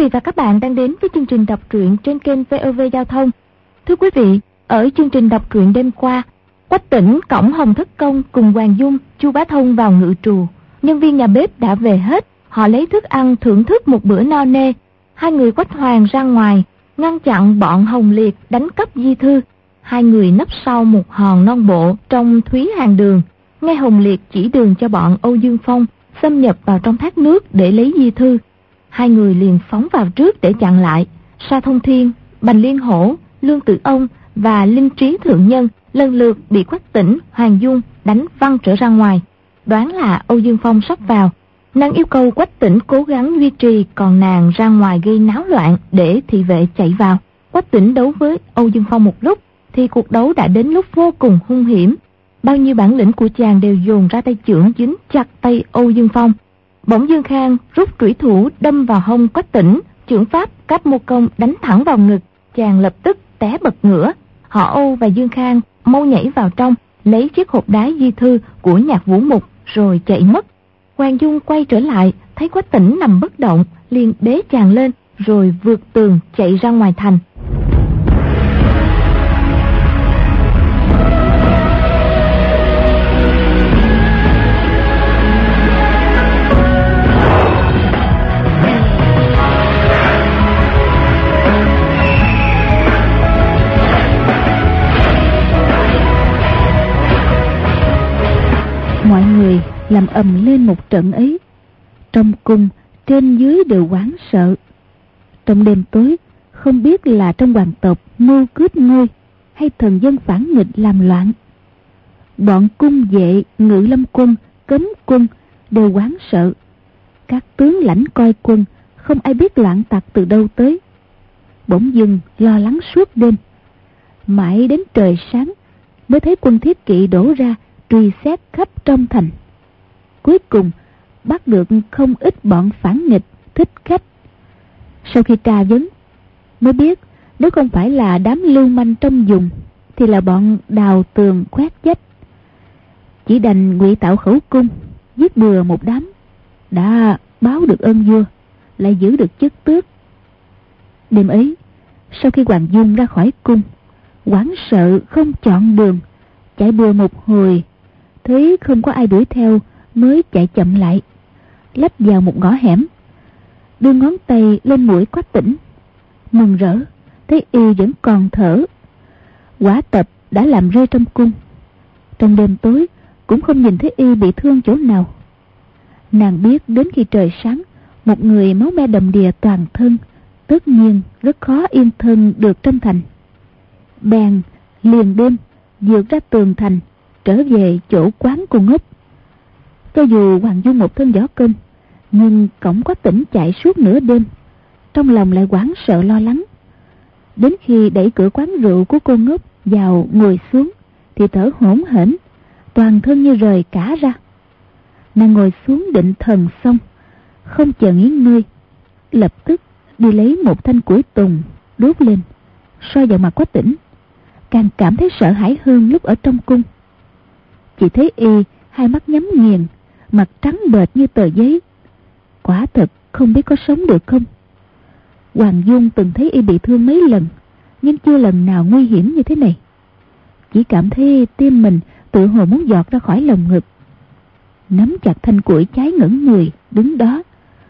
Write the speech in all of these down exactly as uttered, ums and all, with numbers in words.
vị và các bạn đang đến với chương trình đọc truyện trên kênh vê o vê Giao thông. Thưa quý vị, ở chương trình đọc truyện đêm qua, Quách Tĩnh cõng Hồng Thất Công cùng Hoàng Dung, Chu Bá Thông vào ngự trù. Nhân viên nhà bếp đã về hết, họ lấy thức ăn thưởng thức một bữa no nê. Hai người Quách Hoàng ra ngoài, ngăn chặn bọn Hồng Liệt đánh cắp di thư. Hai người nấp sau một hòn non bộ trong Thúy Hàng Đường, nghe Hồng Liệt chỉ đường cho bọn Âu Dương Phong xâm nhập vào trong thác nước để lấy di thư. Hai người liền phóng vào trước để chặn lại. Sa Thông Thiên, Bành Liên Hổ, Lương Tử Ông và Linh Trí Thượng Nhân lần lượt bị Quách Tĩnh, Hoàng Dung đánh văng trở ra ngoài. Đoán là Âu Dương Phong sắp vào. Nàng yêu cầu Quách Tĩnh cố gắng duy trì, còn nàng ra ngoài gây náo loạn để thị vệ chạy vào. Quách Tĩnh đấu với Âu Dương Phong một lúc thì cuộc đấu đã đến lúc vô cùng hung hiểm. Bao nhiêu bản lĩnh của chàng đều dồn ra tay chưởng dính chặt tay Âu Dương Phong. Bỗng Dương Khang rút trủy thủ đâm vào hông Quách Tĩnh, chưởng pháp Cáp Mô Công đánh thẳng vào ngực, chàng lập tức té bật ngửa. Họ Âu và Dương Khang mau nhảy vào trong, lấy chiếc hộp đá di thư của Nhạc Vũ Mục rồi chạy mất. Hoàng Dung quay trở lại, thấy Quách Tĩnh nằm bất động, liền bế chàng lên rồi vượt tường chạy ra ngoài thành. Mọi người làm ầm lên một trận ấy. Trong cung trên dưới đều hoảng sợ. Trong đêm tối, không biết là trong hoàng tộc mưu cướp ngôi hay thần dân phản nghịch làm loạn. Bọn cung vệ, ngự lâm quân, cấm quân đều hoảng sợ. Các tướng lãnh coi quân không ai biết loạn tặc từ đâu tới. Bỗng dưng lo lắng suốt đêm. Mãi đến trời sáng mới thấy quân Thiết Kỵ đổ ra truy xét khắp trong thành. Cuối cùng bắt được không ít bọn phản nghịch thích khách. Sau khi tra vấn mới biết nếu không phải là đám lưu manh trong vùng thì là bọn đào tường khoét vách. Chỉ đành ngụy tạo khẩu cung, giết bừa một đám, đã báo được ơn vua, lại giữ được chức tước. Đêm ấy, sau khi Hoàng Dung ra khỏi cung, hoảng sợ không chọn đường, chạy bừa một hồi, thấy không có ai đuổi theo mới chạy chậm lại, lách vào một ngõ hẻm, đưa ngón tay lên mũi Quách Tĩnh, mừng rỡ thấy y vẫn còn thở. Quả tập đã làm rơi trong cung. Trong đêm tối cũng không nhìn thấy y bị thương chỗ nào. Nàng biết đến khi trời sáng, một người máu me đầm đìa toàn thân tất nhiên rất khó yên thân được trong thành. Bèn liền đêm vượt ra tường thành, trở về chỗ quán cô Ngốc. Cho dù Hoàng Dung một thân võ công, nhưng cổng Quách Tĩnh chạy suốt nửa đêm, trong lòng lại hoảng sợ lo lắng. Đến khi đẩy cửa quán rượu của cô Ngốc vào ngồi xuống thì thở hổn hển, toàn thân như rời cả ra. Nàng ngồi xuống định thần xong, không chờ nghỉ ngơi, lập tức đi lấy một thanh củi tùng đốt lên, soi vào mặt Quách Tĩnh, càng cảm thấy sợ hãi hơn lúc ở trong cung. Chỉ thấy y hai mắt nhắm nghiền, mặt trắng bệch như tờ giấy, quả thật không biết có sống được không. Hoàng Dung từng thấy y bị thương mấy lần, nhưng chưa lần nào nguy hiểm như thế này. Chỉ cảm thấy tim mình tự hồ muốn giọt ra khỏi lồng ngực, nắm chặt thanh củi cháy ngẩn người đứng đó.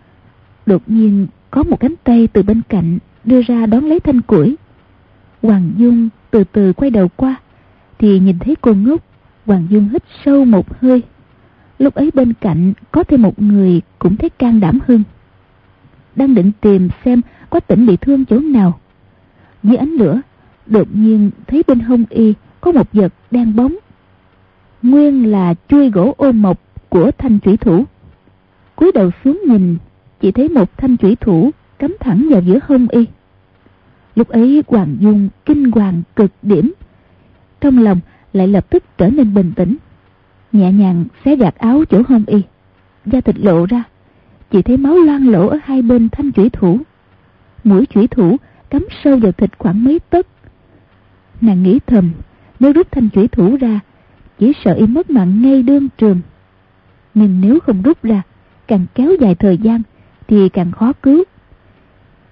Đột nhiên có một cánh tay từ bên cạnh đưa ra đón lấy thanh củi. Hoàng Dung từ từ quay đầu qua thì nhìn thấy cô Ngốc. Hoàng Dung hít sâu một hơi. Lúc ấy bên cạnh có thêm một người cũng thấy can đảm hơn, đang định tìm xem Quách Tĩnh bị thương chỗ nào. Dưới ánh lửa đột nhiên thấy bên hông y có một vật đen bóng, nguyên là chuôi gỗ ô mộc của thanh chủy thủ. Cúi đầu xuống nhìn, chỉ thấy một thanh chủy thủ cắm thẳng vào giữa hông y. Lúc ấy Hoàng Dung kinh hoàng cực điểm, trong lòng lại lập tức trở nên bình tĩnh, nhẹ nhàng xé vạt áo chỗ hông y, da thịt lộ ra, chỉ thấy máu loang lỗ ở hai bên thanh chủy thủ. Mũi chủy thủ cắm sâu vào thịt khoảng mấy tấc. Nàng nghĩ thầm, nếu rút thanh chủy thủ ra, chỉ sợ y mất mạng ngay đương trường. Nhưng nếu không rút ra, càng kéo dài thời gian thì càng khó cứu.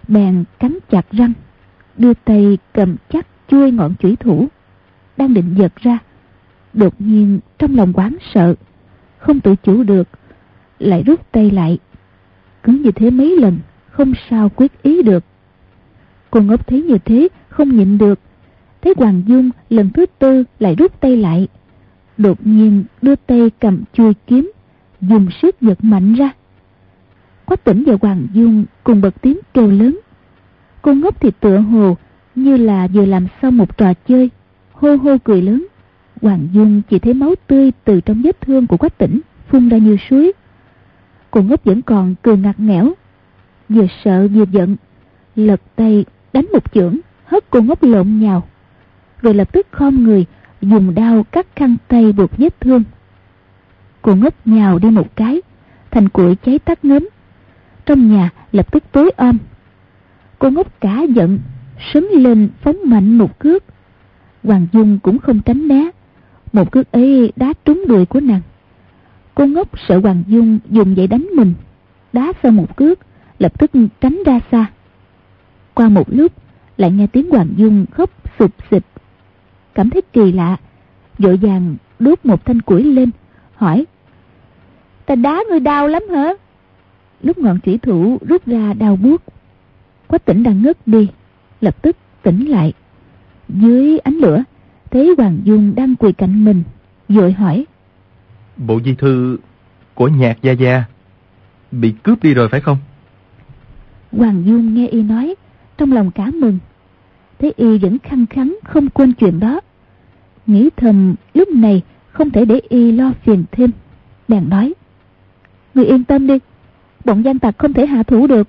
bèn cắn chặt răng, đưa tay cầm chắc chuôi ngọn chủy thủ, đang định giật ra. Đột nhiên trong lòng hoảng sợ, không tự chủ được, lại rút tay lại. Cứ như thế mấy lần, không sao quyết ý được. Cô Ngốc thấy như thế, không nhịn được, thấy Hoàng Dung lần thứ tư lại rút tay lại, đột nhiên đưa tay cầm chuôi kiếm, dùng sức giật mạnh ra. Quách Tĩnh và Hoàng Dung cùng bật tiếng kêu lớn. Cô Ngốc thì tựa hồ như là vừa làm xong một trò chơi, hô hô cười lớn. Hoàng Dung chỉ thấy máu tươi từ trong vết thương của Quách Tĩnh phun ra như suối. Cô Ngốc vẫn còn cười ngặt nghẽo, vừa sợ vừa giận, lật tay đánh một chưởng, hất cô Ngốc lộn nhào, rồi lập tức khom người dùng đao cắt khăn tay buộc vết thương. Cô Ngốc nhào đi một cái, thành củi cháy tắt ngấm. Trong nhà lập tức tối om. Cô Ngốc cả giận, sấn lên phóng mạnh một cước. Hoàng Dung cũng không tránh né, một cước ấy đá trúng đùi của nàng. Cô Ngốc sợ Hoàng Dung dùng vậy đánh mình, đá sau một cước, lập tức tránh ra xa. Qua một lúc lại nghe tiếng Hoàng Dung khóc sụp xịt. Cảm thấy kỳ lạ, vội vàng đốt một thanh củi lên, hỏi: "Ta đá ngươi đau lắm hả?" Lúc ngọn chủy thủ rút ra đau buốt. Quách Tĩnh đang ngất đi, lập tức tỉnh lại. Dưới ánh lửa thấy Hoàng Dung đang quỳ cạnh mình, vội hỏi: "Bộ di thư của Nhạc gia gia bị cướp đi rồi phải không?" Hoàng Dung nghe y nói, trong lòng cả mừng. Thấy y vẫn khăng khăng không quên chuyện đó, nghĩ thầm lúc này không thể để y lo phiền thêm, bèn nói: "Người yên tâm đi, bọn gian tặc không thể hạ thủ được."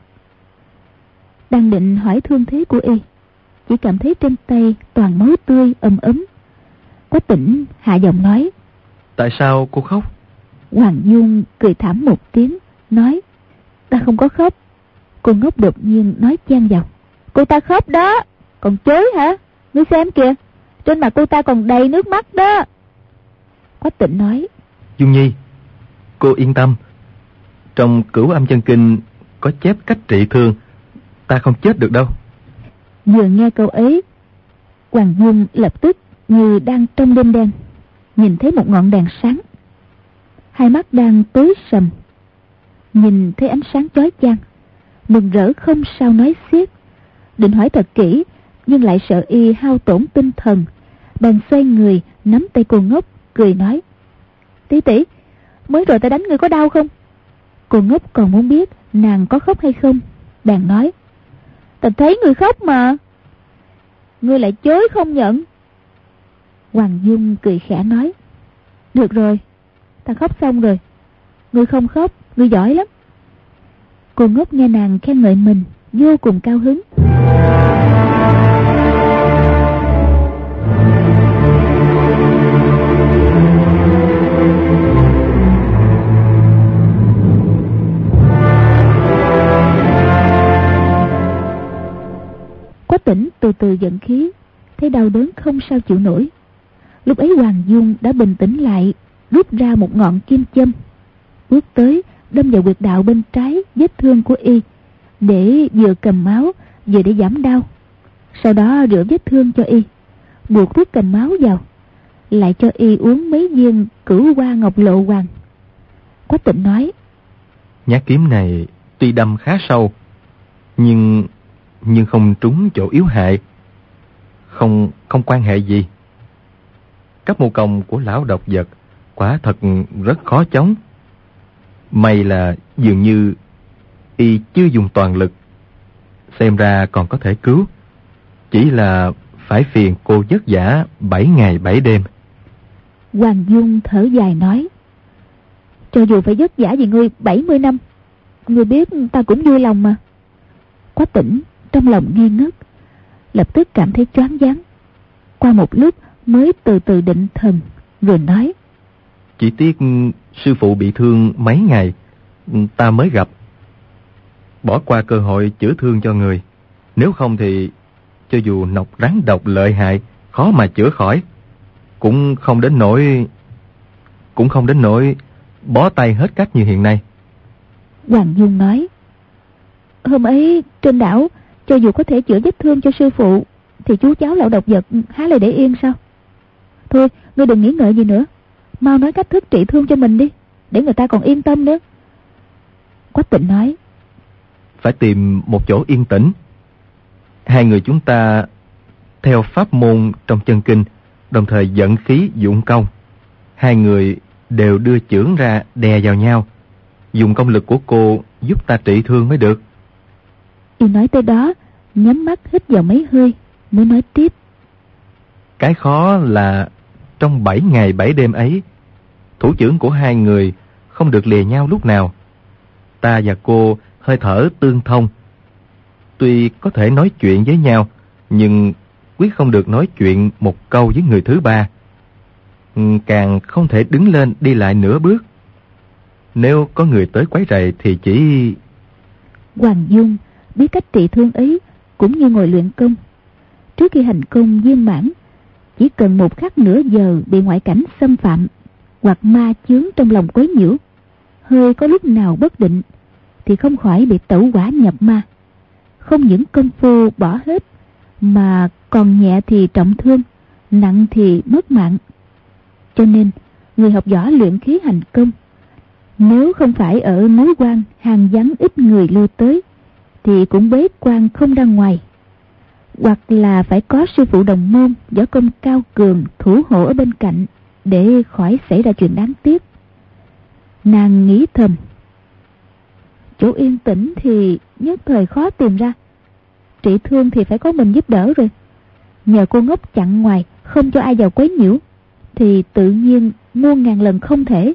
Đang định hỏi thương thế của y, chỉ cảm thấy trên tay toàn máu tươi ầm ấm. Quách Tĩnh hạ giọng nói: "Tại sao cô khóc?" Hoàng Dung cười thảm một tiếng, nói: "Ta không có khóc." Cô Ngốc đột nhiên nói chen vào: "Cô ta khóc đó, còn chối hả? Ngươi xem kìa, trên mặt cô ta còn đầy nước mắt đó." Quách Tĩnh nói: "Dung Nhi, cô yên tâm, trong Cửu Âm Chân Kinh có chép cách trị thương, ta không chết được đâu." Vừa nghe câu ấy, Hoàng Dung lập tức như đang trong đêm đen, nhìn thấy một ngọn đèn sáng. Hai mắt đang tối sầm, nhìn thấy ánh sáng chói chang, mừng rỡ không sao nói xiết. Định hỏi thật kỹ, nhưng lại sợ y hao tổn tinh thần, bèn xoay người nắm tay cô Ngốc, cười nói: "Tỷ tỷ, mới rồi ta đánh ngươi có đau không?" Cô Ngốc còn muốn biết nàng có khóc hay không, bèn nói: "Ta thấy ngươi khóc mà." "Ngươi lại chối không nhận." Hoàng Dung cười khẽ nói: "Được rồi, ta khóc xong rồi. Ngươi không khóc, ngươi giỏi lắm." Cô Ngốc nghe nàng khen ngợi mình, vô cùng cao hứng. Quách Tĩnh từ từ giận khí, thấy đau đớn không sao chịu nổi. Lúc ấy Hoàng Dung đã bình tĩnh lại, rút ra một ngọn kim châm, bước tới đâm vào huyệt đạo bên trái vết thương của y, để vừa cầm máu vừa để giảm đau. Sau đó rửa vết thương cho y, buộc thuốc cầm máu vào, lại cho y uống mấy viên Cửu Hoa Ngọc Lộ Hoàng. Quách Tĩnh nói: "Nhát kiếm này tuy đâm khá sâu, nhưng nhưng không trúng chỗ yếu hại, không không quan hệ gì. Cấp mô công của lão độc vật quả thật rất khó chống. May là dường như y chưa dùng toàn lực, xem ra còn có thể cứu. Chỉ là phải phiền cô vất vả bảy ngày bảy đêm." Hoàng Dung thở dài nói: "Cho dù phải vất vả vì ngươi bảy mươi năm, ngươi biết ta cũng vui lòng mà." Quách Tĩnh trong lòng nghi ngất, lập tức cảm thấy choáng váng. Qua một lúc mới từ từ định thần, rồi nói: "Chỉ tiếc sư phụ bị thương mấy ngày, ta mới gặp. Bỏ qua cơ hội chữa thương cho người. Nếu không thì cho dù nọc rắn độc lợi hại, khó mà chữa khỏi, cũng không đến nỗi cũng không đến nỗi bó tay hết cách như hiện nay." Hoàng Dung nói: "Hôm ấy trên đảo Cho dù có thể chữa vết thương cho sư phụ, thì chú cháu lão độc vật há lại để yên sao? Thôi, ngươi đừng nghĩ ngợi gì nữa, mau nói cách thức trị thương cho mình đi, để người ta còn yên tâm nữa. Quách Tịnh nói: Phải tìm một chỗ yên tĩnh. Hai người chúng ta theo pháp môn trong chân kinh, đồng thời dẫn khí dụng công. Hai người đều đưa chưởng ra đè vào nhau. Dùng công lực của cô giúp ta trị thương mới được. Y nói tới đó, nhắm mắt hít vào mấy hơi mới nói tiếp: Cái khó là trong bảy ngày bảy đêm ấy, thủ chưởng của hai người không được lìa nhau lúc nào. Ta và cô hơi thở tương thông. Tuy có thể nói chuyện với nhau, nhưng quyết không được nói chuyện một câu với người thứ ba. Càng không thể đứng lên đi lại nửa bước. Nếu có người tới quấy rầy thì chỉ... Hoàng Dung biết cách trị thương ấy cũng như ngồi luyện công. Trước khi hành công viên mãn, chỉ cần một khắc nửa giờ bị ngoại cảnh xâm phạm, hoặc ma chướng trong lòng quấy nhiễu, hơi có lúc nào bất định, thì không khỏi bị tẩu hỏa nhập ma. Không những công phu bỏ hết, mà còn nhẹ thì trọng thương, nặng thì mất mạng. Cho nên người học võ luyện khí hành công, nếu không phải ở núi quan hàng vắng ít người lui tới, thì cũng bế quan không ra ngoài, hoặc là phải có sư phụ đồng môn võ công cao cường thủ hộ ở bên cạnh, để khỏi xảy ra chuyện đáng tiếc. Nàng nghĩ thầm: chỗ yên tĩnh thì nhất thời khó tìm ra, trị thương thì phải có mình giúp đỡ rồi. Nhờ cô ngốc chặn ngoài, không cho ai vào quấy nhiễu, thì tự nhiên muôn ngàn lần không thể.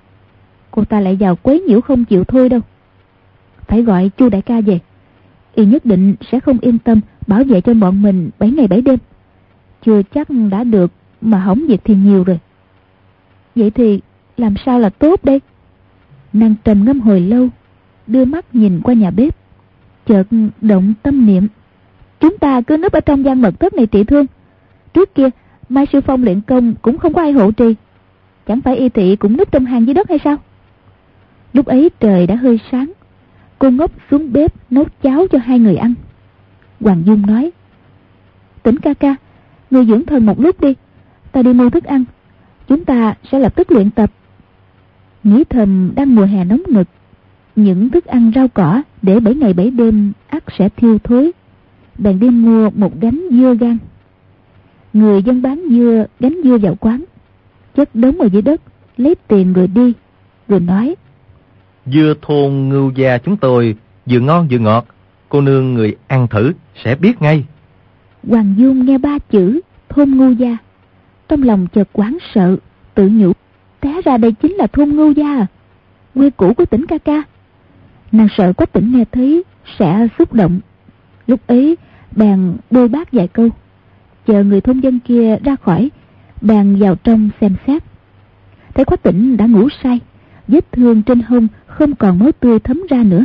Cô ta lại vào quấy nhiễu không chịu thôi đâu. Phải gọi Chu đại ca về, y nhất định sẽ không yên tâm bảo vệ cho bọn mình bảy ngày bảy đêm. Chưa chắc đã được, mà hỏng việc thì nhiều rồi. Vậy thì làm sao là tốt đây? Nàng trầm ngâm hồi lâu, đưa mắt nhìn qua nhà bếp, chợt động tâm niệm: chúng ta cứ núp ở trong gian mật thất này trị thương. Trước kia Mai Sư Phong luyện công cũng không có ai hộ trì, chẳng phải y thị cũng núp trong hang dưới đất hay sao? Lúc ấy trời đã hơi sáng, cô ngốc xuống bếp nấu cháo cho hai người ăn. Hoàng Dung nói: Tĩnh ca ca, người dưỡng thần một lúc đi, ta đi mua thức ăn, chúng ta sẽ lập tức luyện tập. Nghĩ thầm đang mùa hè nóng nực, những thức ăn rau cỏ để bảy ngày bảy đêm ắt sẽ thiêu thối, bèn đi mua một gánh dưa gang. Người dân bán dưa gánh dưa vào quán, chất đống ở dưới đất, lấy tiền rồi đi, rồi nói: Dưa thôn Ngưu Gia chúng tôi vừa ngon vừa ngọt, cô nương người ăn thử sẽ biết ngay. Hoàng Dung nghe ba chữ thôn Ngưu Gia, trong lòng chợt hoảng sợ, tự nhủ: té ra đây chính là thôn Ngưu Gia à, quê cũ của Tĩnh ca ca. Nàng sợ Quách Tĩnh nghe thấy sẽ xúc động, lúc ấy bèn bôi bác vài câu, chờ người thôn dân kia ra khỏi, bèn vào trong xem xét. Thấy Quách Tĩnh đã ngủ say, vết thương trên hông không còn máu tươi thấm ra nữa.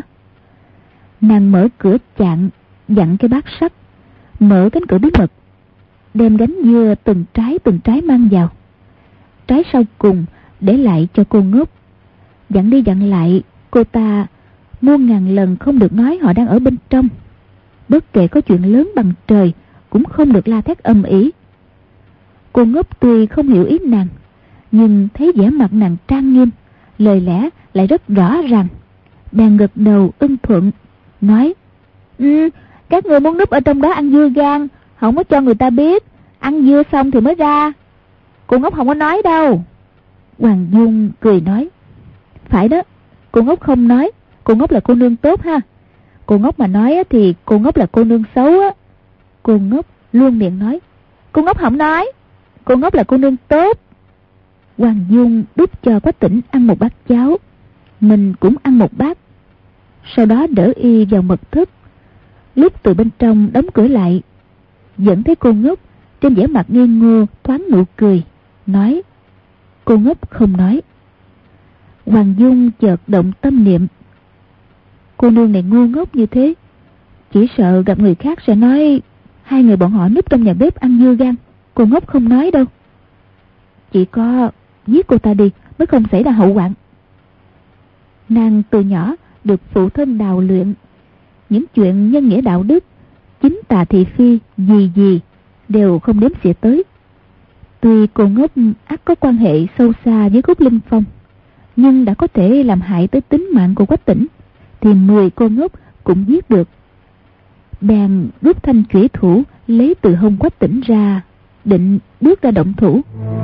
Nàng mở cửa chạn, dặn cái bát sắt, mở cánh cửa bí mật, đem gánh dưa từng trái từng trái mang vào. Trái sau cùng để lại cho cô ngốc, dặn đi dặn lại cô ta muôn ngàn lần không được nói họ đang ở bên trong. Bất kể có chuyện lớn bằng trời cũng không được la thét âm ỉ. Cô ngốc tuy không hiểu ý nàng, nhưng thấy vẻ mặt nàng trang nghiêm, lời lẽ lại rất rõ ràng, bèn gật đầu ưng thuận, nói: Ừ, các người muốn núp ở trong đó ăn dưa gang, không có cho người ta biết, ăn dưa xong thì mới ra. Cô ngốc không có nói đâu. Hoàng Dung cười nói: Phải đó, cô ngốc không nói, cô ngốc là cô nương tốt ha. Cô ngốc mà nói thì cô ngốc là cô nương xấu á. Cô ngốc luôn miệng nói: Cô ngốc không nói, cô ngốc là cô nương tốt. Hoàng Dung đút cho Quách Tĩnh ăn một bát cháo, mình cũng ăn một bát, sau đó đỡ y vào mật thất. Lúc từ bên trong đóng cửa lại, vẫn thấy cô ngốc trên vẻ mặt ngây ngô thoáng nụ cười, nói: Cô ngốc không nói. Hoàng Dung chợt động tâm niệm: Cô nương này ngu ngốc như thế, chỉ sợ gặp người khác sẽ nói hai người bọn họ núp trong nhà bếp ăn dưa gang, cô ngốc không nói đâu. Chỉ có giết cô ta đi mới không xảy ra hậu hoạn. Nàng từ nhỏ được phụ thân đào luyện, những chuyện nhân nghĩa đạo đức chính Tà Thị Phi gì gì đều không đếm xỉa tới. Tuy cô Ngốc ắt có quan hệ sâu xa với Cúc Linh Phong, nhưng đã có thể làm hại tới tính mạng của Quách Tĩnh thì mười cô Ngốc cũng giết được. Bèn rút thanh chủy thủ lấy từ hông Quách Tĩnh ra, định bước ra động thủ.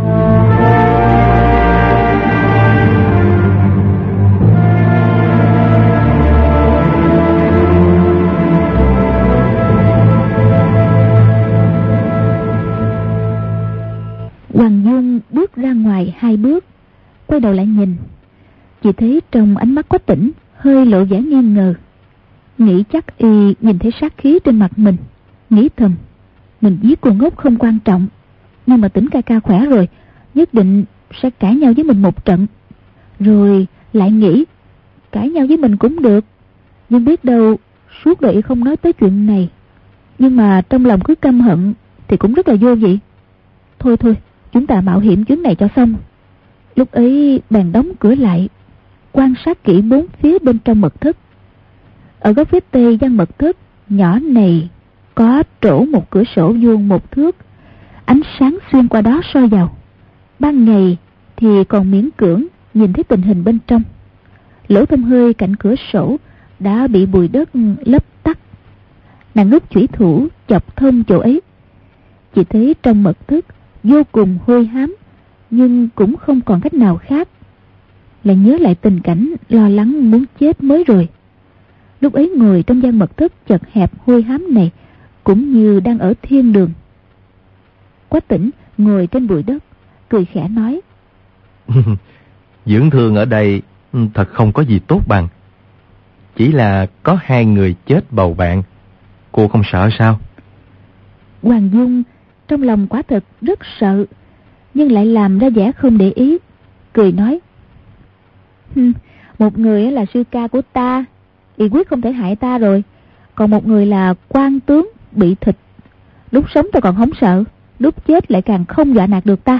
Hoàng Dung bước ra ngoài hai bước, quay đầu lại nhìn, chỉ thấy trong ánh mắt Quách Tĩnh hơi lộ vẻ nghi ngờ. Nghĩ chắc y nhìn thấy sát khí trên mặt mình, nghĩ thầm mình giết cô Ngốc không quan trọng, nhưng mà Tĩnh ca ca khỏe rồi, nhất định sẽ cãi nhau với mình một trận. Rồi lại nghĩ cãi nhau với mình cũng được, nhưng biết đâu suốt đời y không nói tới chuyện này, nhưng mà trong lòng cứ căm hận thì cũng rất là vô vị. Thôi thôi, chúng ta mạo hiểm chuyến này cho xong. Lúc ấy bèn đóng cửa lại, quan sát kỹ bốn phía bên trong mật thất. Ở góc phía tây gian mật thất nhỏ này có trổ một cửa sổ vuông một thước, ánh sáng xuyên qua đó soi vào. Ban ngày thì còn miễn cưỡng nhìn thấy tình hình bên trong. Lỗ thông hơi cạnh cửa sổ đã bị bụi đất lấp tắt. Nàng rút chủy thủ chọc thông chỗ ấy, chỉ thấy trong mật thất vô cùng hôi hám, nhưng cũng không còn cách nào khác. Lại nhớ lại tình cảnh lo lắng muốn chết mới rồi. Lúc ấy ngồi trong gian mật thất chật hẹp hôi hám này, cũng như đang ở thiên đường. Quách Tĩnh ngồi trên bụi đất, cười khẽ nói: Dưỡng thương ở đây thật không có gì tốt bằng. Chỉ là có hai người chết bầu bạn, cô không sợ sao? Hoàng Dung trong lòng quả thật rất sợ, nhưng lại làm ra vẻ không để ý, cười nói: Một người là sư ca của ta, y quyết không thể hại ta rồi. Còn một người là quan tướng bị thịt, lúc sống ta còn không sợ, lúc chết lại càng không dọa nạt được ta.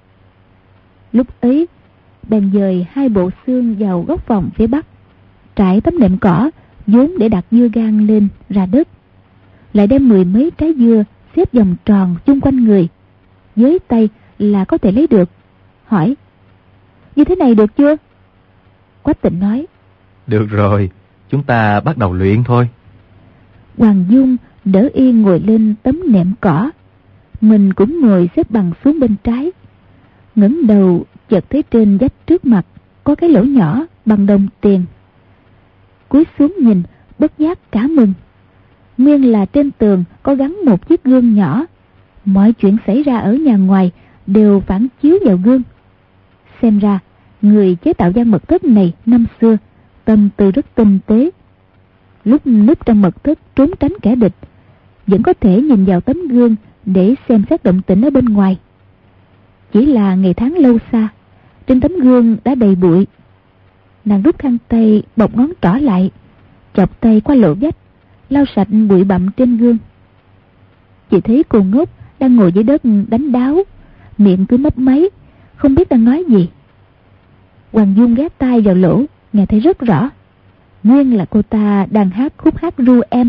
Lúc ấy bèn dời hai bộ xương vào góc phòng phía bắc, trải tấm nệm cỏ vốn để đặt dưa gang lên ra đất, lại đem mười mấy trái dưa xếp vòng tròn chung quanh người, với tay là có thể lấy được. Hỏi: Như thế này được chưa? Quách Tĩnh nói: Được rồi, chúng ta bắt đầu luyện thôi. Hoàng Dung đỡ y ngồi lên tấm nệm cỏ, mình cũng ngồi xếp bằng xuống bên trái. Ngẩng đầu chợt thấy trên vách trước mặt có cái lỗ nhỏ bằng đồng tiền. Cúi xuống nhìn, bất giác cả mừng. Nguyên là trên tường có gắn một chiếc gương nhỏ, mọi chuyện xảy ra ở nhà ngoài đều phản chiếu vào gương. Xem ra người chế tạo gian mật thất này năm xưa tâm tư rất tinh tế. Lúc núp trong mật thất trốn tránh kẻ địch, vẫn có thể nhìn vào tấm gương để xem xét động tĩnh ở bên ngoài. Chỉ là ngày tháng lâu xa, trên tấm gương đã đầy bụi. Nàng rút khăn tay bọc ngón trỏ lại, chọc tay qua lỗ vách, lau sạch bụi bặm trên gương. Chỉ thấy cô Ngốc đang ngồi dưới đất đánh đáo, miệng cứ mấp máy, không biết đang nói gì. Hoàng Dung ghé tai vào lỗ, nghe thấy rất rõ. Nguyên là cô ta đang hát khúc hát ru em.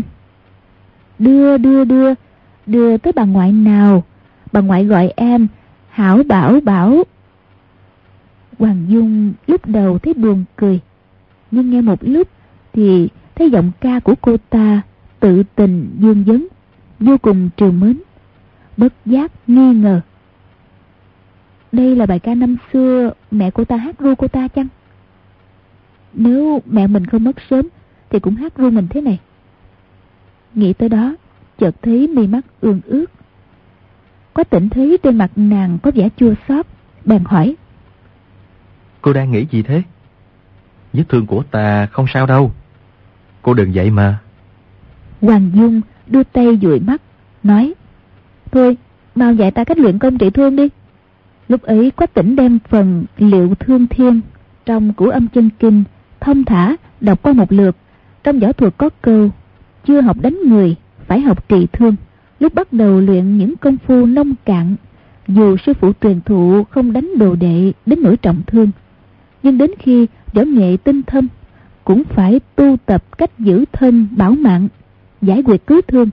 Đưa đưa đưa, đưa tới bà ngoại nào, bà ngoại gọi em Hảo Bảo Bảo. Hoàng Dung lúc đầu thấy buồn cười, nhưng nghe một lúc thì thấy giọng ca của cô ta tự tình dương vấn, vô cùng trìu mến, bất giác nghi ngờ. Đây là bài ca năm xưa mẹ cô ta hát ru cô ta chăng? Nếu mẹ mình không mất sớm thì cũng hát ru mình thế này. Nghĩ tới đó, chợt thấy mi mắt ương ướt. Quách Tĩnh thấy trên mặt nàng có vẻ chua xót, bèn hỏi: Cô đang nghĩ gì thế? Vết thương của ta không sao đâu, cô đừng vậy mà. Hoàng Dung đưa tay dụi mắt, nói: Thôi, mau dạy ta cách luyện công trị thương đi. Lúc ấy Quách Tĩnh đem phần Liệu Thương Thiên trong Cửu Âm Chân Kinh thông thả đọc qua một lượt. Trong võ thuật có câu: chưa học đánh người, phải học trị thương. Lúc bắt đầu luyện những công phu nông cạn, dù sư phụ truyền thụ không đánh đồ đệ đến nỗi trọng thương, nhưng đến khi võ nghệ tinh thâm cũng phải tu tập cách giữ thân bảo mạng, giải quyết cứu thương,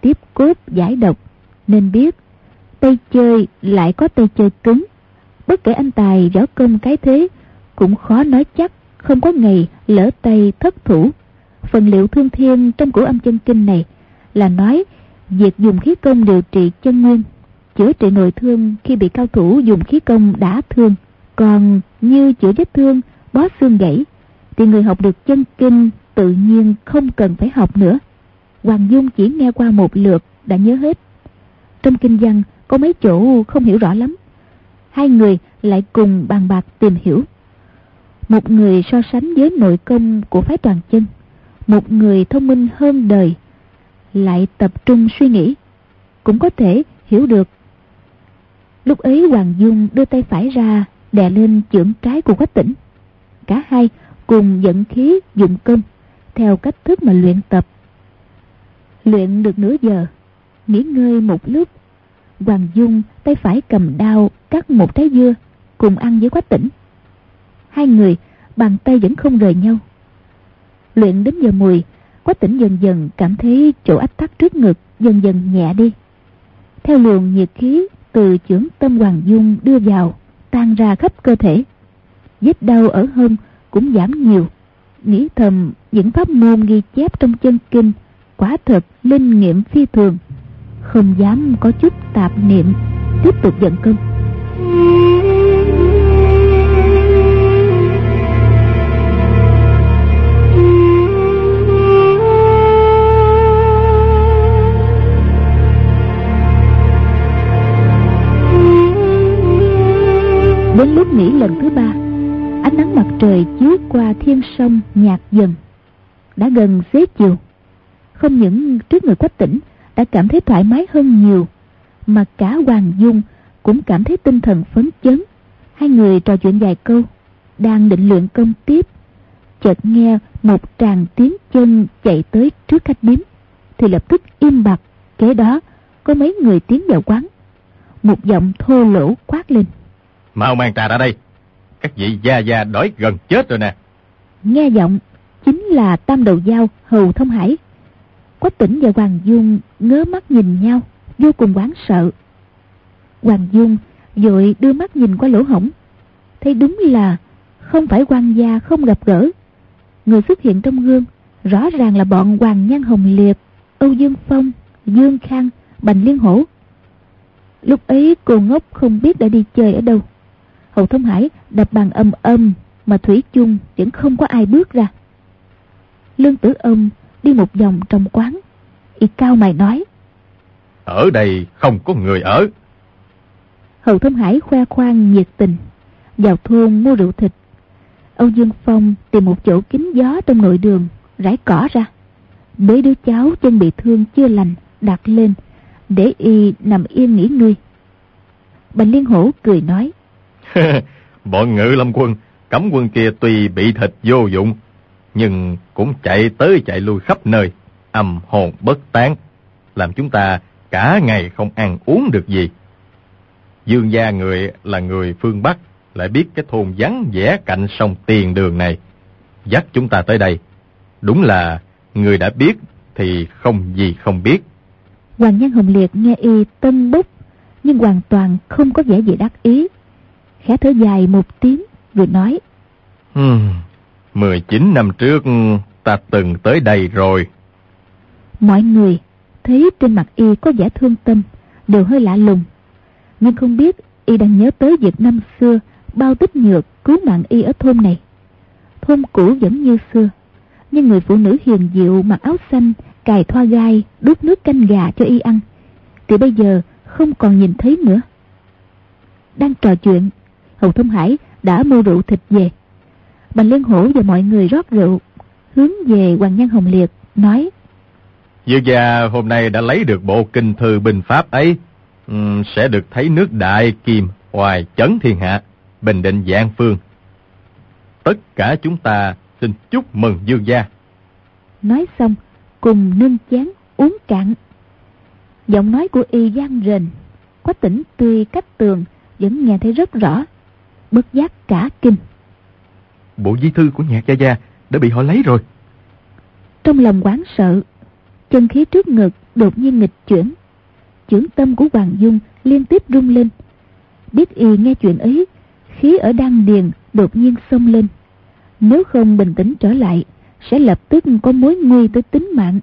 tiếp cốt giải độc, nên biết tay chơi lại có tay chơi cứng. Bất kể anh tài võ công cái thế, cũng khó nói chắc không có ngày lỡ tay thất thủ. Phần liệu thương thiên trong Cửu Âm Chân Kinh này là nói việc dùng khí công điều trị chân nguyên, chữa trị nội thương khi bị cao thủ dùng khí công đả thương. Còn như chữa vết thương, bó xương gãy thì người học được chân kinh tự nhiên không cần phải học nữa. Hoàng Dung chỉ nghe qua một lượt đã nhớ hết. Trong kinh văn có mấy chỗ không hiểu rõ lắm, hai người lại cùng bàn bạc tìm hiểu. Một người so sánh với nội công của phái Toàn Chân, một người thông minh hơn đời lại tập trung suy nghĩ, cũng có thể hiểu được. Lúc ấy Hoàng Dung đưa tay phải ra đè lên chưởng trái của Quách Tĩnh. Cả hai cùng dẫn khí dụng công theo cách thức mà luyện tập. Luyện được nửa giờ, nghỉ ngơi một lúc, Hoàng Dung tay phải cầm đao cắt một trái dưa cùng ăn với Quách Tĩnh. Hai người bàn tay vẫn không rời nhau. Luyện đến giờ mùi, Quách Tĩnh dần dần cảm thấy chỗ ách tắc trước ngực dần dần nhẹ đi. Theo luồng nhiệt khí từ chưởng tâm Hoàng Dung đưa vào, tan ra khắp cơ thể. Vết đau ở hông cũng giảm nhiều. Nghĩ thầm những pháp môn ghi chép trong chân kinh quả thật linh nghiệm phi thường, không dám có chút tạp niệm, tiếp tục vận công. Đến lúc nghỉ lần thứ ba, ánh nắng mặt trời chiếu qua thiên sông nhạt dần. Đã gần xế chiều, không những trước người Quách Tĩnh đã cảm thấy thoải mái hơn nhiều, mà cả Hoàng Dung cũng cảm thấy tinh thần phấn chấn. Hai người trò chuyện vài câu, đang định luyện công tiếp, chợt nghe một tràng tiếng chân chạy tới trước khách điếm, thì lập tức im bặt. Kế đó có mấy người tiến vào quán. Một giọng thô lỗ quát lên: mau mang trà ra đây, các vị gia gia đói gần chết rồi nè. Nghe giọng chính là Tam Đầu Dao Hầu Thông Hải. Quách Tĩnh và Hoàng Dung ngớ mắt nhìn nhau, vô cùng hoảng sợ. Hoàng Dung vội đưa mắt nhìn qua lỗ hổng, thấy đúng là không phải quan gia không gặp gỡ. Người xuất hiện trong gương rõ ràng là bọn Hoàng Nhan Hồng Liệt, Âu Dương Phong, Dương Khang, Bành Liên Hổ. Lúc ấy cô ngốc không biết đã đi chơi ở đâu. Hầu Thông Hải đập bàn âm âm mà thủy chung vẫn không có ai bước ra. Lương Tử Ông đi một vòng trong quán, y cao mày nói: ở đây không có người ở. Hầu Thông Hải khoe khoang nhiệt tình, vào thôn mua rượu thịt. Âu Dương Phong tìm một chỗ kín gió trong nội đường, rải cỏ ra, bế đứa cháu chân bị thương chưa lành đặt lên, để y nằm yên nghỉ ngơi. Bành Liên Hổ cười nói: bọn Ngự Lâm quân, Cấm quân kia tuy bị thịt vô dụng, nhưng cũng chạy tới chạy lui khắp nơi, âm hồn bất tán, làm chúng ta cả ngày không ăn uống được gì. Dương gia người là người phương Bắc, lại biết cái thôn vắng vẻ cạnh sông Tiền Đường này, dắt chúng ta tới đây. Đúng là người đã biết thì không gì không biết. Hoàng Nhan Hồng Liệt nghe y tân bốc, nhưng hoàn toàn không có vẻ gì đắc ý, khẽ thở dài một tiếng rồi nói: hmm, mười chín năm trước ta từng tới đây rồi. Mọi người thấy trên mặt y có vẻ thương tâm, đều hơi lạ lùng, nhưng không biết y đang nhớ tới việc năm xưa Bao Tích Nhược cứu mạng y ở thôn này. Thôn cũ vẫn như xưa, nhưng người phụ nữ hiền diệu mặc áo xanh, cài thoa gai, đút nước canh gà cho y ăn thì bây giờ không còn nhìn thấy nữa. Đang trò chuyện, Hầu Thông Hải đã mua rượu thịt về. Bành Liên Hổ và mọi người rót rượu, hướng về Hoàng Nhan Hồng Liệt nói: Dương gia hôm nay đã lấy được bộ kinh thư binh pháp ấy, uhm, sẽ được thấy nước Đại Kim hoài chấn thiên hạ, bình định vạn phương. Tất cả chúng ta xin chúc mừng Dương gia. Nói xong cùng nâng chén uống cạn. Giọng nói của y vang rền, Quách Tĩnh tuy cách tường vẫn nghe thấy rất rõ, bất giác cả kinh. Bộ di thư của Nhạc gia gia đã bị họ lấy rồi. Trong lòng hoảng sợ, chân khí trước ngực đột nhiên nghịch chuyển. Chưởng tâm của Hoàng Dung liên tiếp rung lên. Biết y nghe chuyện ấy, khí ở đan điền đột nhiên xông lên. Nếu không bình tĩnh trở lại, sẽ lập tức có mối nguy tới tính mạng.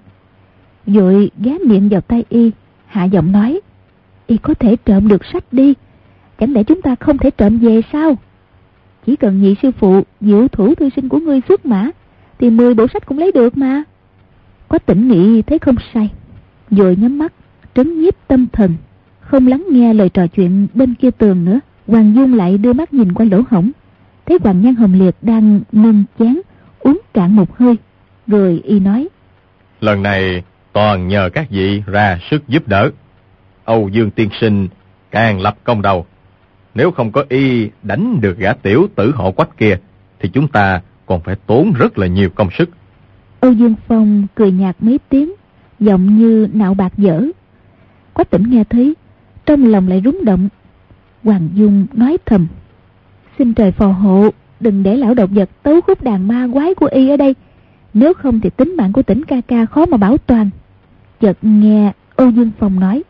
Vội ghé miệng vào tay y, hạ giọng nói: Y có thể trộm được sách đi, chẳng lẽ chúng ta không thể trộm về sao? Chỉ cần nhị sư phụ diệu thủ thư sinh của ngươi xuất mã, thì mười bộ sách cũng lấy được mà. Quách Tỉnh nghĩ thấy không sai, vội nhắm mắt trấn nhiếp tâm thần, không lắng nghe lời trò chuyện bên kia tường nữa. Hoàng Dung lại đưa mắt nhìn qua lỗ hổng, thấy Hoàng Nhan Hồng Liệt đang nâng chén uống cạn một hơi, rồi y nói: Lần này toàn nhờ các vị ra sức giúp đỡ. Âu Dương tiên sinh càng lập công đầu. Nếu không có y đánh được gã tiểu tử họ Quách kia, thì chúng ta còn phải tốn rất là nhiều công sức. Âu Dương Phong cười nhạt mấy tiếng, giọng như nạo bạc dở. Quách Tỉnh nghe thấy, trong lòng lại rúng động. Hoàng Dung nói thầm: Xin trời phò hộ, đừng để lão độc vật tấu khúc đàn ma quái của y ở đây, nếu không thì tính mạng của Tỉnh ca ca khó mà bảo toàn. Chợt nghe Âu Dương Phong nói: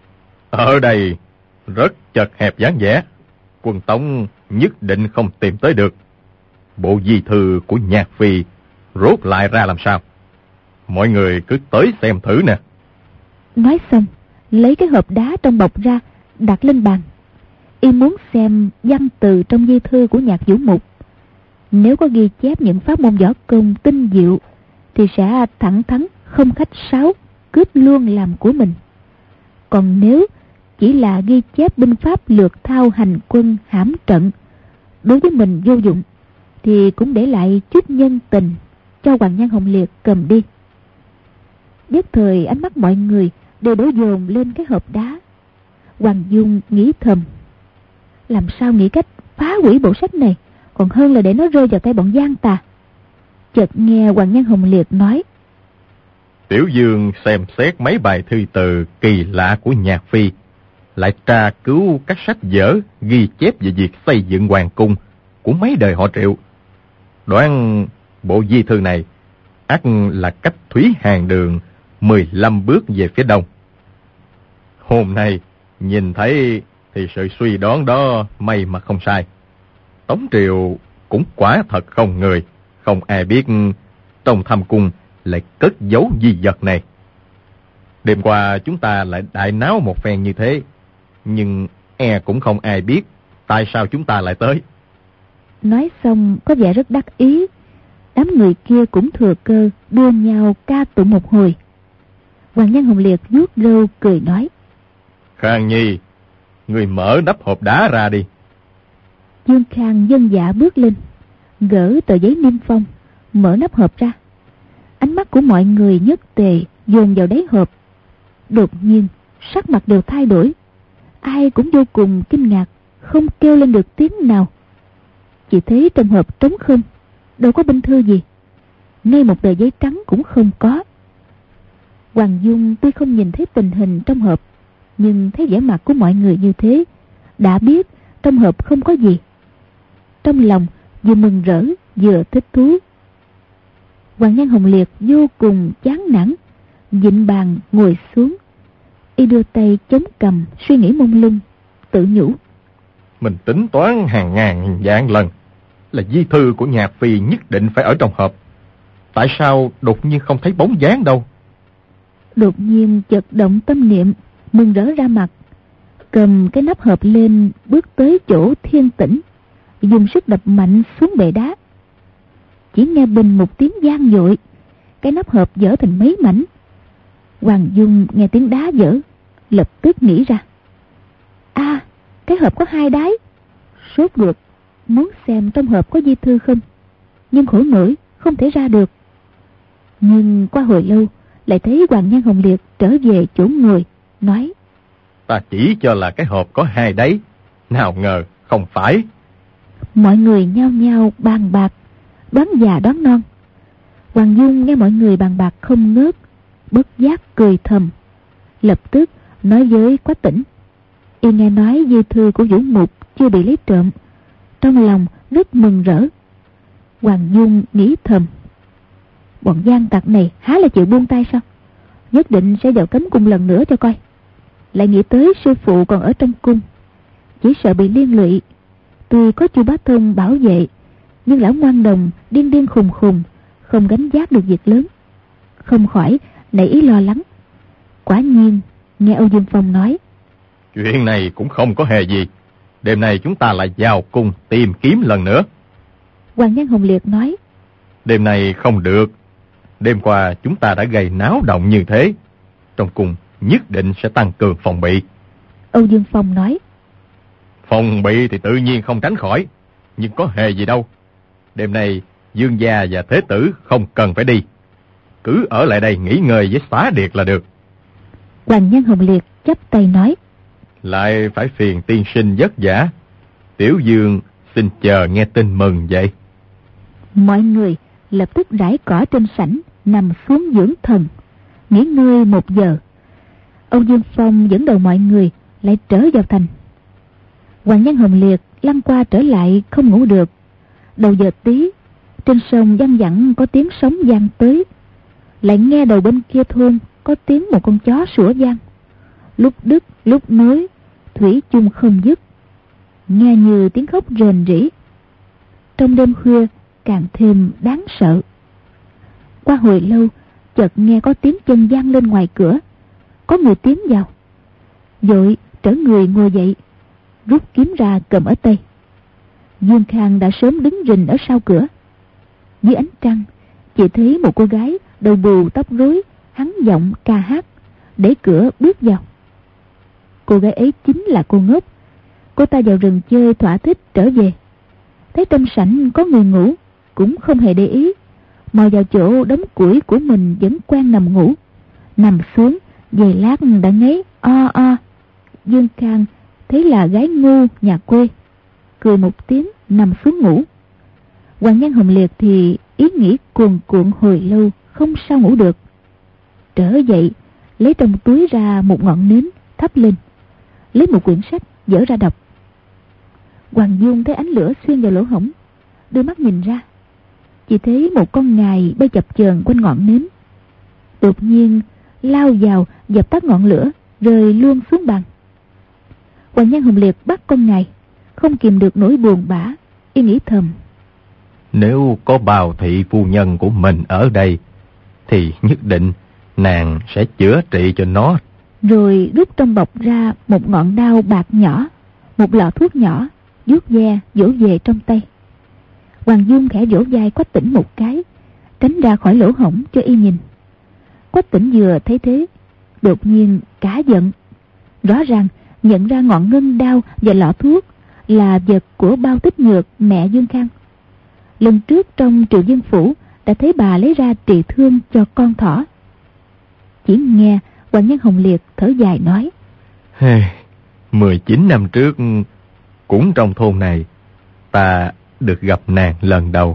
Ở đây rất chật hẹp dáng vẻ, Quân Tống nhất định không tìm tới được. Bộ di thư của Nhạc Phi rốt lại ra làm sao? Mọi người cứ tới xem thử nè. Nói xong, lấy cái hộp đá trong bọc ra, đặt lên bàn. Y muốn xem văn từ trong di thư của Nhạc Vũ Mục. Nếu có ghi chép những pháp môn võ công tinh diệu, thì sẽ thẳng thắn không khách sáo, cướp luôn làm của mình. Còn nếu chỉ là ghi chép binh pháp lược thao hành quân hãm trận, đối với mình vô dụng, thì cũng để lại chút nhân tình cho Hoàng Nhan Hồng Liệt cầm đi. Nhất thời ánh mắt mọi người đều đổ dồn lên cái hộp đá. Hoàng Dung nghĩ thầm: Làm sao nghĩ cách phá hủy bộ sách này, còn hơn là để nó rơi vào tay bọn gian tà. Chợt nghe Hoàng Nhan Hồng Liệt nói: Tiểu Dương xem xét mấy bài thư từ kỳ lạ của Nhạc Phi, lại tra cứu các sách vở ghi chép về việc xây dựng hoàng cung của mấy đời họ Triệu. Đoán bộ di thư này ắt là cách Thúy Hàng Đường mười lăm bước về phía đông. Hôm nay nhìn thấy thì sự suy đoán đó may mà không sai. Tống Triều cũng quả thật không người, không ai biết trong thâm cung lại cất giấu di vật này. Đêm qua chúng ta lại đại náo một phen như thế, nhưng e cũng không ai biết tại sao chúng ta lại tới. Nói xong có vẻ rất đắc ý. Đám người kia cũng thừa cơ đua nhau ca tụng một hồi. Hoàng Nhan Hồng Liệt vuốt râu cười nói: Khang Nhi, người mở nắp hộp đá ra đi. Dương Khang dân dạ bước lên, gỡ tờ giấy niêm phong, mở nắp hộp ra. Ánh mắt của mọi người nhất tề dồn vào đáy hộp. Đột nhiên sắc mặt đều thay đổi, ai cũng vô cùng kinh ngạc, không kêu lên được tiếng nào. Chỉ thấy trong hộp trống không, đâu có binh thư gì, ngay một tờ giấy trắng cũng không có. Hoàng Dung tuy không nhìn thấy tình hình trong hộp, nhưng thấy vẻ mặt của mọi người như thế, đã biết trong hộp không có gì. Trong lòng vừa mừng rỡ vừa thích thú. Hoàng Nhan Hồng Liệt vô cùng chán nản, vịn bàn ngồi xuống. Y đưa tay chống cằm, suy nghĩ mông lung, tự nhủ: Mình tính toán hàng ngàn hàng vạn lần là di thư của Nhạc Phi nhất định phải ở trong hộp. Tại sao đột nhiên không thấy bóng dáng đâu? Đột nhiên chợt động tâm niệm, mừng rỡ ra mặt, cầm cái nắp hộp lên, bước tới chỗ Thiên Tĩnh, dùng sức đập mạnh xuống bệ đá. Chỉ nghe bình một tiếng vang dội, cái nắp hộp vỡ thành mấy mảnh. Hoàng Dung nghe tiếng đá vỡ, lập tức nghĩ ra: À, cái hộp có hai đáy. Sốt ruột muốn xem trong hộp có di thư không, nhưng khổ nổi không thể ra được. Nhưng qua hồi lâu lại thấy Hoàng Nhan Hồng Liệt trở về chỗ ngồi, nói: Ta chỉ cho là cái hộp có hai đáy, nào ngờ không phải. Mọi người nhao nhao bàn bạc, đoán già đoán non. Hoàng Dung nghe mọi người bàn bạc không ngớt, bất giác cười thầm, lập tức nói với Quách Tỉnh. Y nghe nói di thư của Vũ Mục chưa bị lấy trộm, trong lòng rất mừng rỡ. Hoàng Dung nghĩ thầm: Bọn gian tặc này há là chịu buông tay sao? nhất định sẽ vào cấm cung lần nữa cho coi. Lại nghĩ tới sư phụ còn ở trong cung, chỉ sợ bị liên lụy. Tuy có Chu Bá Thông bảo vệ, nhưng lão ngoan đồng điên điên khùng khùng, không gánh vác được việc lớn, không khỏi nảy ý lo lắng. Quả nhiên nghe Âu Dương Phong nói, chuyện này cũng không có hề gì. Đêm nay chúng ta lại vào cung tìm kiếm lần nữa. Hoàng Nhan Hồng Liệt nói, đêm nay không được. Đêm qua chúng ta đã gây náo động như thế, trong cung nhất định sẽ tăng cường phòng bị. Âu Dương Phong nói, phòng bị thì tự nhiên không tránh khỏi, nhưng có hề gì đâu. Đêm nay Dương gia và Thế tử không cần phải đi, cứ ở lại đây nghỉ ngơi với xá điệt là được. Hoàng Nhan Hồng Liệt chắp tay nói, lại phải phiền tiên sinh vất vả. Tiểu Dương xin chờ nghe tin mừng vậy. Mọi người lập tức rải cỏ trên sảnh, nằm xuống dưỡng thần, nghỉ ngơi một giờ. Âu Dương Phong dẫn đầu mọi người lại trở vào thành. Hoàng Nhan Hồng Liệt lăn qua trở lại không ngủ được. Đầu giờ tí, trên sông văng vẳng có tiếng sóng vang tới, lại nghe đầu bên kia thôn có tiếng một con chó sủa vang, lúc đứt lúc nối, thủy chung không dứt, nghe như tiếng khóc rền rĩ. Trong đêm khuya càng thêm đáng sợ. Qua hồi lâu, chợt nghe có tiếng chân vang lên ngoài cửa, có người tiến vào. Vội trở người ngồi dậy, rút kiếm ra cầm ở tay. Dương Khang đã sớm đứng rình ở sau cửa. Dưới ánh trăng, chỉ thấy một cô gái đầu bù tóc rối, hắn giọng ca hát, đẩy cửa bước vào. Cô gái ấy chính là cô Ngốc. Cô ta vào rừng chơi thỏa thích trở về, thấy trong sảnh có người ngủ, cũng không hề để ý, mò vào chỗ đống củi của mình vẫn quen nằm ngủ. Nằm xuống, về lát đã ngáy o o. Dương Khang thấy là gái ngu nhà quê, cười một tiếng nằm xuống ngủ. Hoàng Nhan Hồng Liệt thì ý nghĩ cuồn cuộn hồi lâu, không sao ngủ được. Trở dậy, lấy trong túi ra một ngọn nến thắp lên, lấy một quyển sách dở ra đọc. Hoàng Dung thấy ánh lửa xuyên vào lỗ hổng, đưa mắt nhìn ra, chỉ thấy một con ngài bay chập chờn quanh ngọn nến, đột nhiên lao vào dập tắt ngọn lửa, rơi luôn xuống bàn. Hoàng Nhan Hồng Liệt bắt con ngài, không kìm được nỗi buồn bã, y nghĩ thầm: nếu có Bào thị phu nhân của mình ở đây, thì nhất định nàng sẽ chữa trị cho nó. Rồi rút trong bọc ra một ngọn đao bạc nhỏ, một lọ thuốc nhỏ, vuốt ve vỗ về trong tay. Hoàng Dung khẽ vỗ vai Quách Tĩnh một cái, tránh ra khỏi lỗ hổng cho y nhìn. Quách Tĩnh vừa thấy thế, đột nhiên cả giận, rõ ràng nhận ra ngọn ngân đao và lọ thuốc là vật của Bao Tích Nhược, mẹ Dương Khang. Lần trước trong Triệu Dương Phủ đã thấy bà lấy ra trị thương cho con thỏ. Chỉ nghe Hoàng Nhan Hồng Liệt thở dài nói: hey, mười chín năm trước, cũng trong thôn này, ta được gặp nàng lần đầu.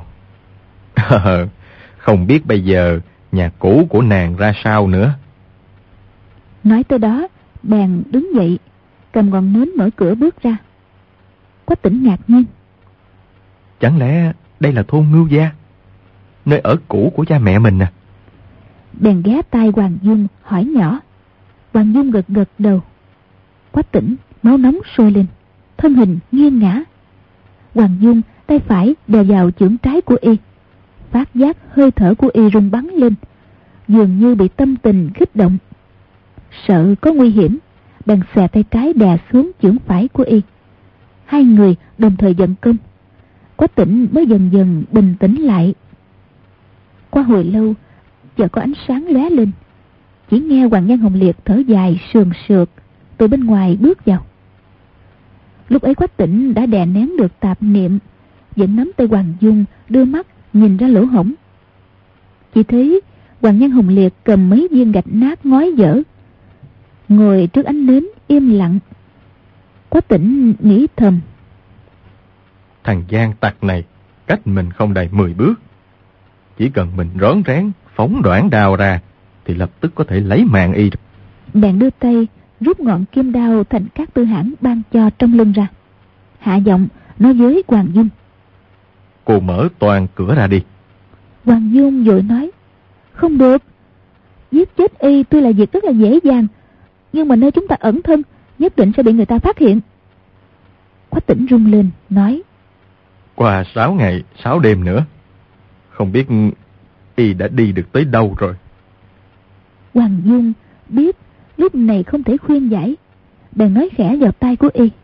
Không biết bây giờ nhà cũ của nàng ra sao nữa. Nói tới đó, bèn đứng dậy, cầm ngọn nến mở cửa bước ra. Quách Tĩnh ngạc nhiên: chẳng lẽ đây là thôn Ngưu Gia, nơi ở cũ của cha mẹ mình à? Bèn ghé tai Hoàng Dung hỏi nhỏ. Hoàng Dung gật gật đầu. Quách Tĩnh máu nóng sôi lên, thân hình nghiêng ngã. Hoàng Dung tay phải đè vào chưởng trái của y, phát giác hơi thở của y rung bắn lên, dường như bị tâm tình kích động. Sợ có nguy hiểm, bèn xòe tay trái đè xuống chưởng phải của y. Hai người đồng thời giận công. Quách Tĩnh mới dần dần bình tĩnh lại. Qua hồi lâu, chợt có ánh sáng lóe lên, chỉ nghe Hoàng Nhan Hồng Liệt thở dài sườn sượt từ bên ngoài bước vào. Lúc ấy Quách Tĩnh đã đè nén được tạp niệm, vẫn nắm tay Hoàng Dung, đưa mắt nhìn ra lỗ hổng. Chỉ thấy Hoàng Nhan Hồng Liệt cầm mấy viên gạch nát ngói dở, ngồi trước ánh nến im lặng. Quách Tĩnh nghĩ thầm: thằng gian tặc này cách mình không đầy mười bước, chỉ cần mình rón rén phóng đoạn đao ra thì lập tức có thể lấy mạng y. Bèn đưa tay rút ngọn kim đao thành các tư hãn ban cho trong lưng ra, hạ giọng nói với Hoàng Dung: cô mở toàn cửa ra đi. Hoàng Dung vội nói: không được. Giết chết y tuy là việc rất là dễ dàng, nhưng mà nơi chúng ta ẩn thân nhất định sẽ bị người ta phát hiện. Quách Tĩnh rung lên nói: Qua sáu ngày sáu đêm nữa, không biết y đã đi được tới đâu rồi. Hoàng Dung biết lúc này không thể khuyên giải, bèn nói khẽ vào tai của y: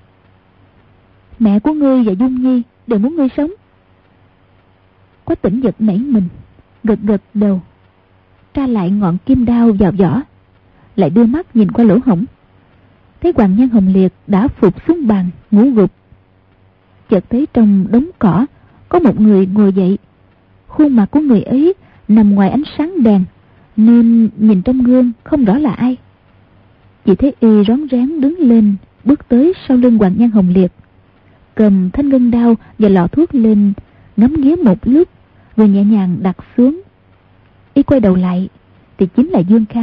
Mẹ của ngươi và Dung Nhi đều muốn ngươi sống. Quách Tĩnh giật nảy mình, gật gật đầu, tra lại ngọn kim đao vào vỏ, lại đưa mắt nhìn qua lỗ hổng, thấy Hoàng Nhan Hồng Liệt đã phục xuống bàn ngủ gục. Chợt thấy trong đống cỏ có một người ngồi dậy. Khuôn mặt của người ấy nằm ngoài ánh sáng đèn, nên nhìn trong gương không rõ là ai. Chỉ thấy y rón rén đứng lên, bước tới sau lưng Hoàng Nhan Hồng Liệt, cầm thanh ngân đao và lọ thuốc lên, ngắm nghía một lúc rồi nhẹ nhàng đặt xuống. Y quay đầu lại thì chính là Dương Khang.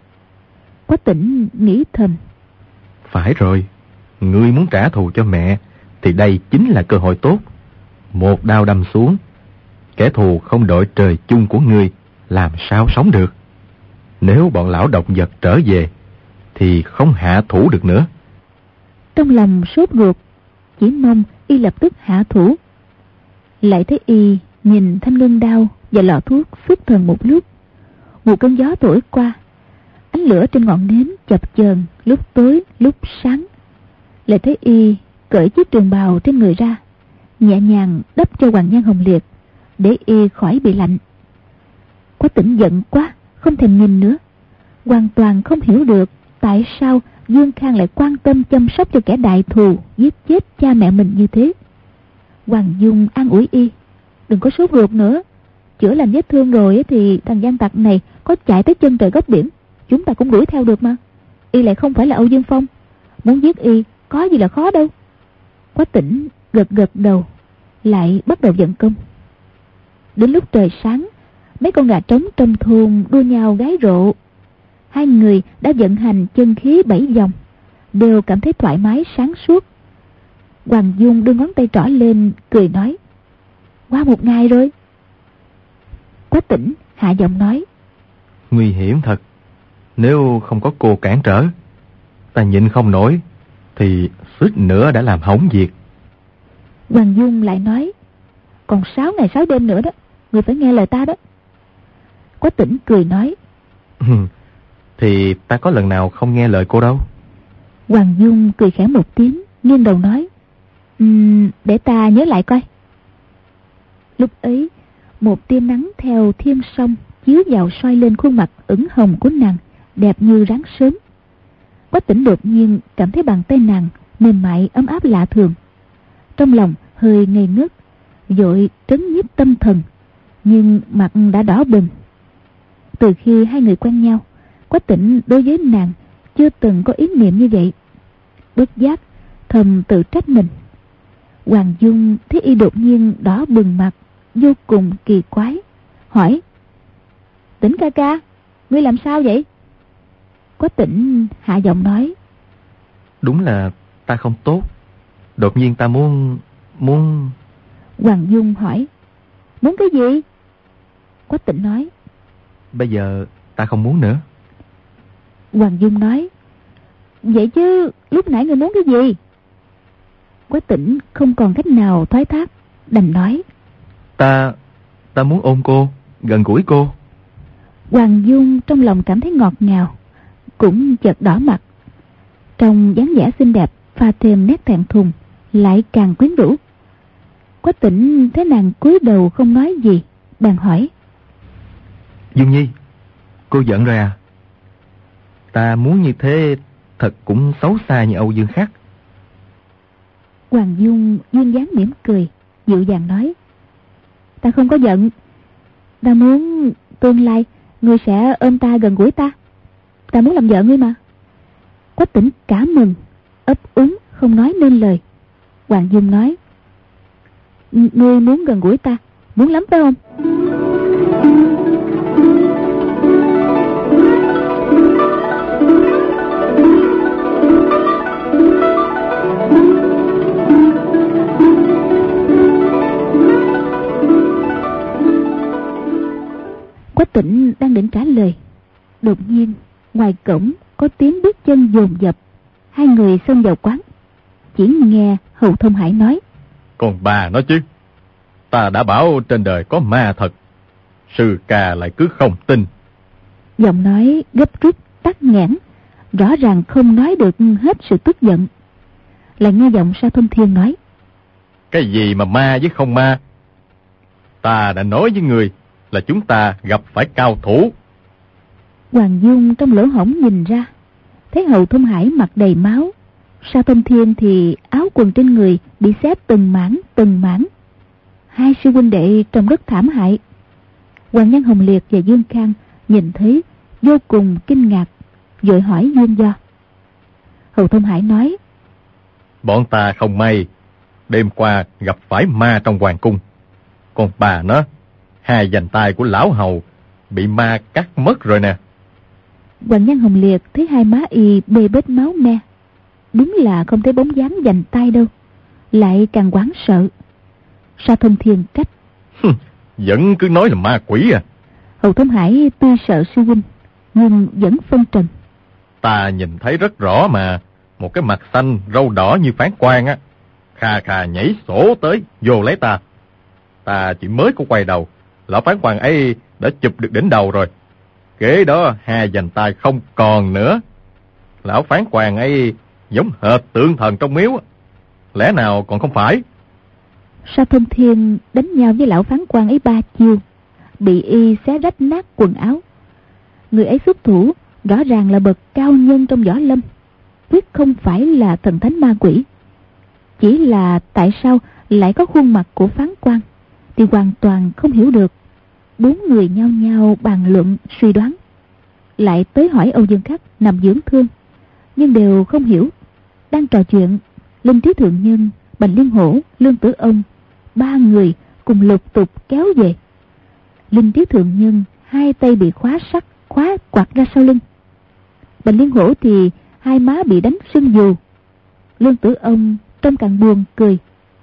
Quách Tĩnh nghĩ thầm: Phải rồi, ngươi muốn trả thù cho mẹ thì đây chính là cơ hội tốt. Một đao đâm xuống, kẻ thù không đội trời chung của ngươi làm sao sống được. Nếu bọn lão độc vật trở về thì không hạ thủ được nữa. Trong lòng sốt ruột, chỉ mong y lập tức hạ thủ. Lại thấy y nhìn thanh ngân đao và lọ thuốc xuất thần một lúc. Một cơn gió thổi qua, ánh lửa trên ngọn nến chập chờn, lúc tối lúc sáng. Lại thấy y cởi chiếc trường bào trên người ra, nhẹ nhàng đắp cho Hoàng Nhan Hồng Liệt để y khỏi bị lạnh. Quách Tĩnh giận quá, không thèm nhìn nữa, hoàn toàn không hiểu được tại sao Dương Khang lại quan tâm chăm sóc cho kẻ đại thù giết chết cha mẹ mình như thế. Hoàng Dung an ủi y: Đừng có sốt ruột nữa, chữa lành vết thương rồi thì thằng gian tặc này có chạy tới chân trời góc biển, chúng ta cũng đuổi theo được mà. Y lại không phải là Âu Dương Phong, muốn giết y có gì là khó đâu. Quách Tĩnh gật gật đầu, lại bắt đầu vận công. Đến lúc trời sáng, mấy con gà trống trong thôn đua nhau gái rộ. Hai người đã vận hành chân khí bảy vòng, đều cảm thấy thoải mái sáng suốt. Hoàng Dung đưa ngón tay trỏ lên cười nói: Qua một ngày rồi. Quách Tĩnh hạ giọng nói: Nguy hiểm thật, nếu không có cô cản trở, ta nhịn không nổi thì suýt nữa đã làm hỏng việc. Hoàng Dung lại nói: Còn sáu ngày sáu đêm nữa đó, người phải nghe lời ta đó. Quách Tĩnh cười nói: Thì ta có lần nào không nghe lời cô đâu. Hoàng Dung cười khẽ một tiếng, nghiêng đầu nói: um, Để ta nhớ lại coi. Lúc ấy, một tia nắng theo thiên sông chiếu vào soi lên khuôn mặt ửng hồng của nàng, đẹp như ráng sớm. Quách Tĩnh đột nhiên cảm thấy bàn tay nàng mềm mại ấm áp lạ thường, trong lòng hơi ngây ngất, vội trấn nhiếp tâm thần, nhưng mặt đã đỏ bừng. Từ khi hai người quen nhau, Quách Tĩnh đối với nàng chưa từng có ý niệm như vậy. Bất giác thầm tự trách mình. Hoàng Dung thấy y đột nhiên đỏ bừng mặt, vô cùng kỳ quái, hỏi: Tĩnh ca ca, ngươi làm sao vậy? Quách Tĩnh hạ giọng nói: Đúng là ta không tốt. Đột nhiên ta muốn... muốn... Hoàng Dung hỏi: Muốn cái gì? Quách Tĩnh nói: Bây giờ ta không muốn nữa. Hoàng Dung nói: Vậy chứ lúc nãy ngươi muốn cái gì? Quách Tĩnh không còn cách nào thoái thác, đành nói: Ta... ta muốn ôm cô, gần gũi cô. Hoàng Dung trong lòng cảm thấy ngọt ngào, cũng chợt đỏ mặt. Trong dáng vẻ xinh đẹp pha thêm nét thẹn thùng, lại càng quyến rũ. Quách Tĩnh thấy nàng cúi đầu không nói gì, bèn hỏi: Dung Nhi, cô giận rồi à? Ta muốn như thế thật cũng xấu xa như Âu Dương khác. Hoàng Dung duyên dáng mỉm cười, dịu dàng nói: Ta không có giận. Ta muốn tương lai ngươi sẽ ôm ta gần gũi ta. Ta muốn làm vợ ngươi mà. Quách Tĩnh cả mừng, ấp úng không nói nên lời. Hoàng Dung nói: Ngươi muốn gần gũi ta, muốn lắm phải không? Quách Tĩnh đang định trả lời Đột nhiên ngoài cổng có tiếng bước chân dồn dập. Hai người xông vào quán. Chỉ nghe Hầu Thông Hải nói: Còn bà nói chứ, ta đã bảo trên đời có ma thật, sư ca lại cứ không tin. Giọng nói gấp rút tắc nghẽn, rõ ràng không nói được hết sự tức giận. Lại nghe giọng Sa Thông Thiên nói: Cái gì mà ma với không ma? Ta đã nói với người là chúng ta gặp phải cao thủ. Hoàng Dung trong lỗ hổng nhìn ra, thấy Hầu Thông Hải mặt đầy máu, Sa Thông Thiên thì áo quần trên người bị xé từng mảng từng mảng. Hai sư huynh đệ trông rất thảm hại. Hoàng Nhân Hồng Liệt và Dương Khang nhìn thấy vô cùng kinh ngạc, vội hỏi nguyên do. Hầu Thông Hải nói: Bọn ta không may, đêm qua gặp phải ma trong hoàng cung. Còn bà nó, hai vành tay của lão hầu bị ma cắt mất rồi nè. Hoàng Nhân Hồng Liệt thấy hai má y bê bết máu me, đúng là không thấy bóng dáng vành tay đâu, lại càng hoảng sợ. Sa Thông Thiên trách: Vẫn cứ nói là ma quỷ à? Hầu Thông Hải tuy sợ sư huynh, nhưng vẫn phân trần: Ta nhìn thấy rất rõ mà, một cái mặt xanh râu đỏ như phán quan á, khà khà nhảy sổ tới vô lấy ta. Ta chỉ mới có quay đầu, lão phán quan ấy đã chụp được đỉnh đầu rồi. Kế đó hai vành tay không còn nữa. Lão phán quan ấy giống hệt tượng thần trong miếu, lẽ nào còn không phải? Sa Thông Thiên đánh nhau với lão phán quan ấy ba chiêu, bị y xé rách nát quần áo. Người ấy xuất thủ rõ ràng là bậc cao nhân trong võ lâm, quyết không phải là thần thánh ma quỷ. Chỉ là tại sao lại có khuôn mặt của phán quan thì hoàn toàn không hiểu được. Bốn người nhao nhao bàn luận suy đoán, lại tới hỏi Âu Dương Khắc nằm dưỡng thương, nhưng đều không hiểu. Đang trò chuyện, Linh Trí Thượng Nhân, Bành Liên Hổ, Lương Tử Ông, ba người cùng lục tục kéo về. Linh Trí Thượng Nhân hai tay bị khóa sắt khóa quạt ra sau lưng. Bành Liên Hổ thì hai má bị đánh sưng dù. Lương Tử Ông trông càng buồn cười.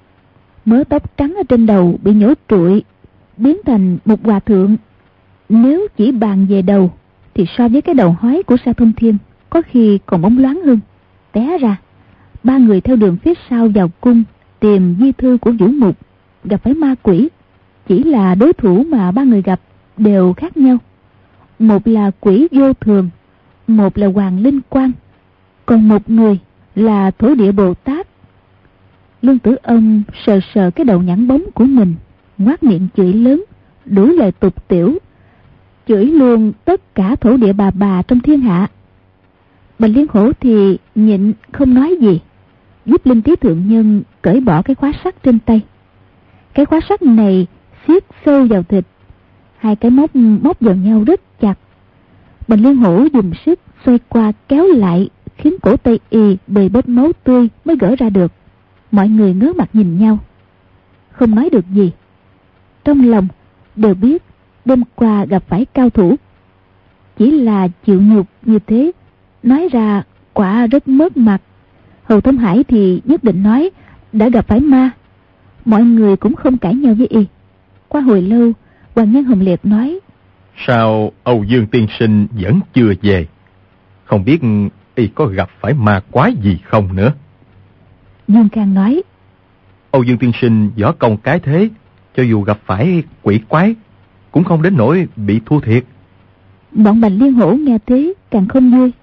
Mớ tóc trắng ở trên đầu bị nhổ trụi, biến thành một hòa thượng. Nếu chỉ bàn về đầu thì so với cái đầu hói của Sa Thông Thiên có khi còn bóng loáng hơn. Té ra, ba người theo đường phía sau vào cung tìm di thư của Vũ Mục, gặp phải ma quỷ. Chỉ là đối thủ mà ba người gặp đều khác nhau. Một là quỷ vô thường, một là Hoàng Linh Quang, còn một người là Thổ Địa Bồ Tát. Lương Tử Ông sờ sờ cái đầu nhẵn bóng của mình, ngoác miệng chửi lớn, đủ lời tục tiểu, chửi luôn tất cả thổ địa bà bà trong thiên hạ. Bành Liên Hổ thì nhịn không nói gì, giúp Linh Trí Thượng Nhân cởi bỏ cái khóa sắt trên tay. Cái khóa sắt này siết sâu vào thịt, hai cái móc móc vào nhau rất chặt. Bành Liên Hổ dùng sức xoay qua kéo lại, khiến cổ tay y bề bết máu tươi mới gỡ ra được. Mọi người ngớ mặt nhìn nhau, không nói được gì. Trong lòng đều biết đêm qua gặp phải cao thủ. Chỉ là chịu nhục như thế, nói ra quả rất mất mặt. Hầu Thông Hải thì nhất định nói đã gặp phải ma. Mọi người cũng không cãi nhau với y. Qua hồi lâu, Hoàng Nhân Hồng Liệt nói: Sao Âu Dương tiên sinh vẫn chưa về? Không biết y có gặp phải ma quái gì không nữa? Dương Khang nói: Âu Dương tiên sinh võ công cái thế, cho dù gặp phải quỷ quái cũng không đến nỗi bị thua thiệt. Bọn Bành Liên Hổ nghe thế càng không vui.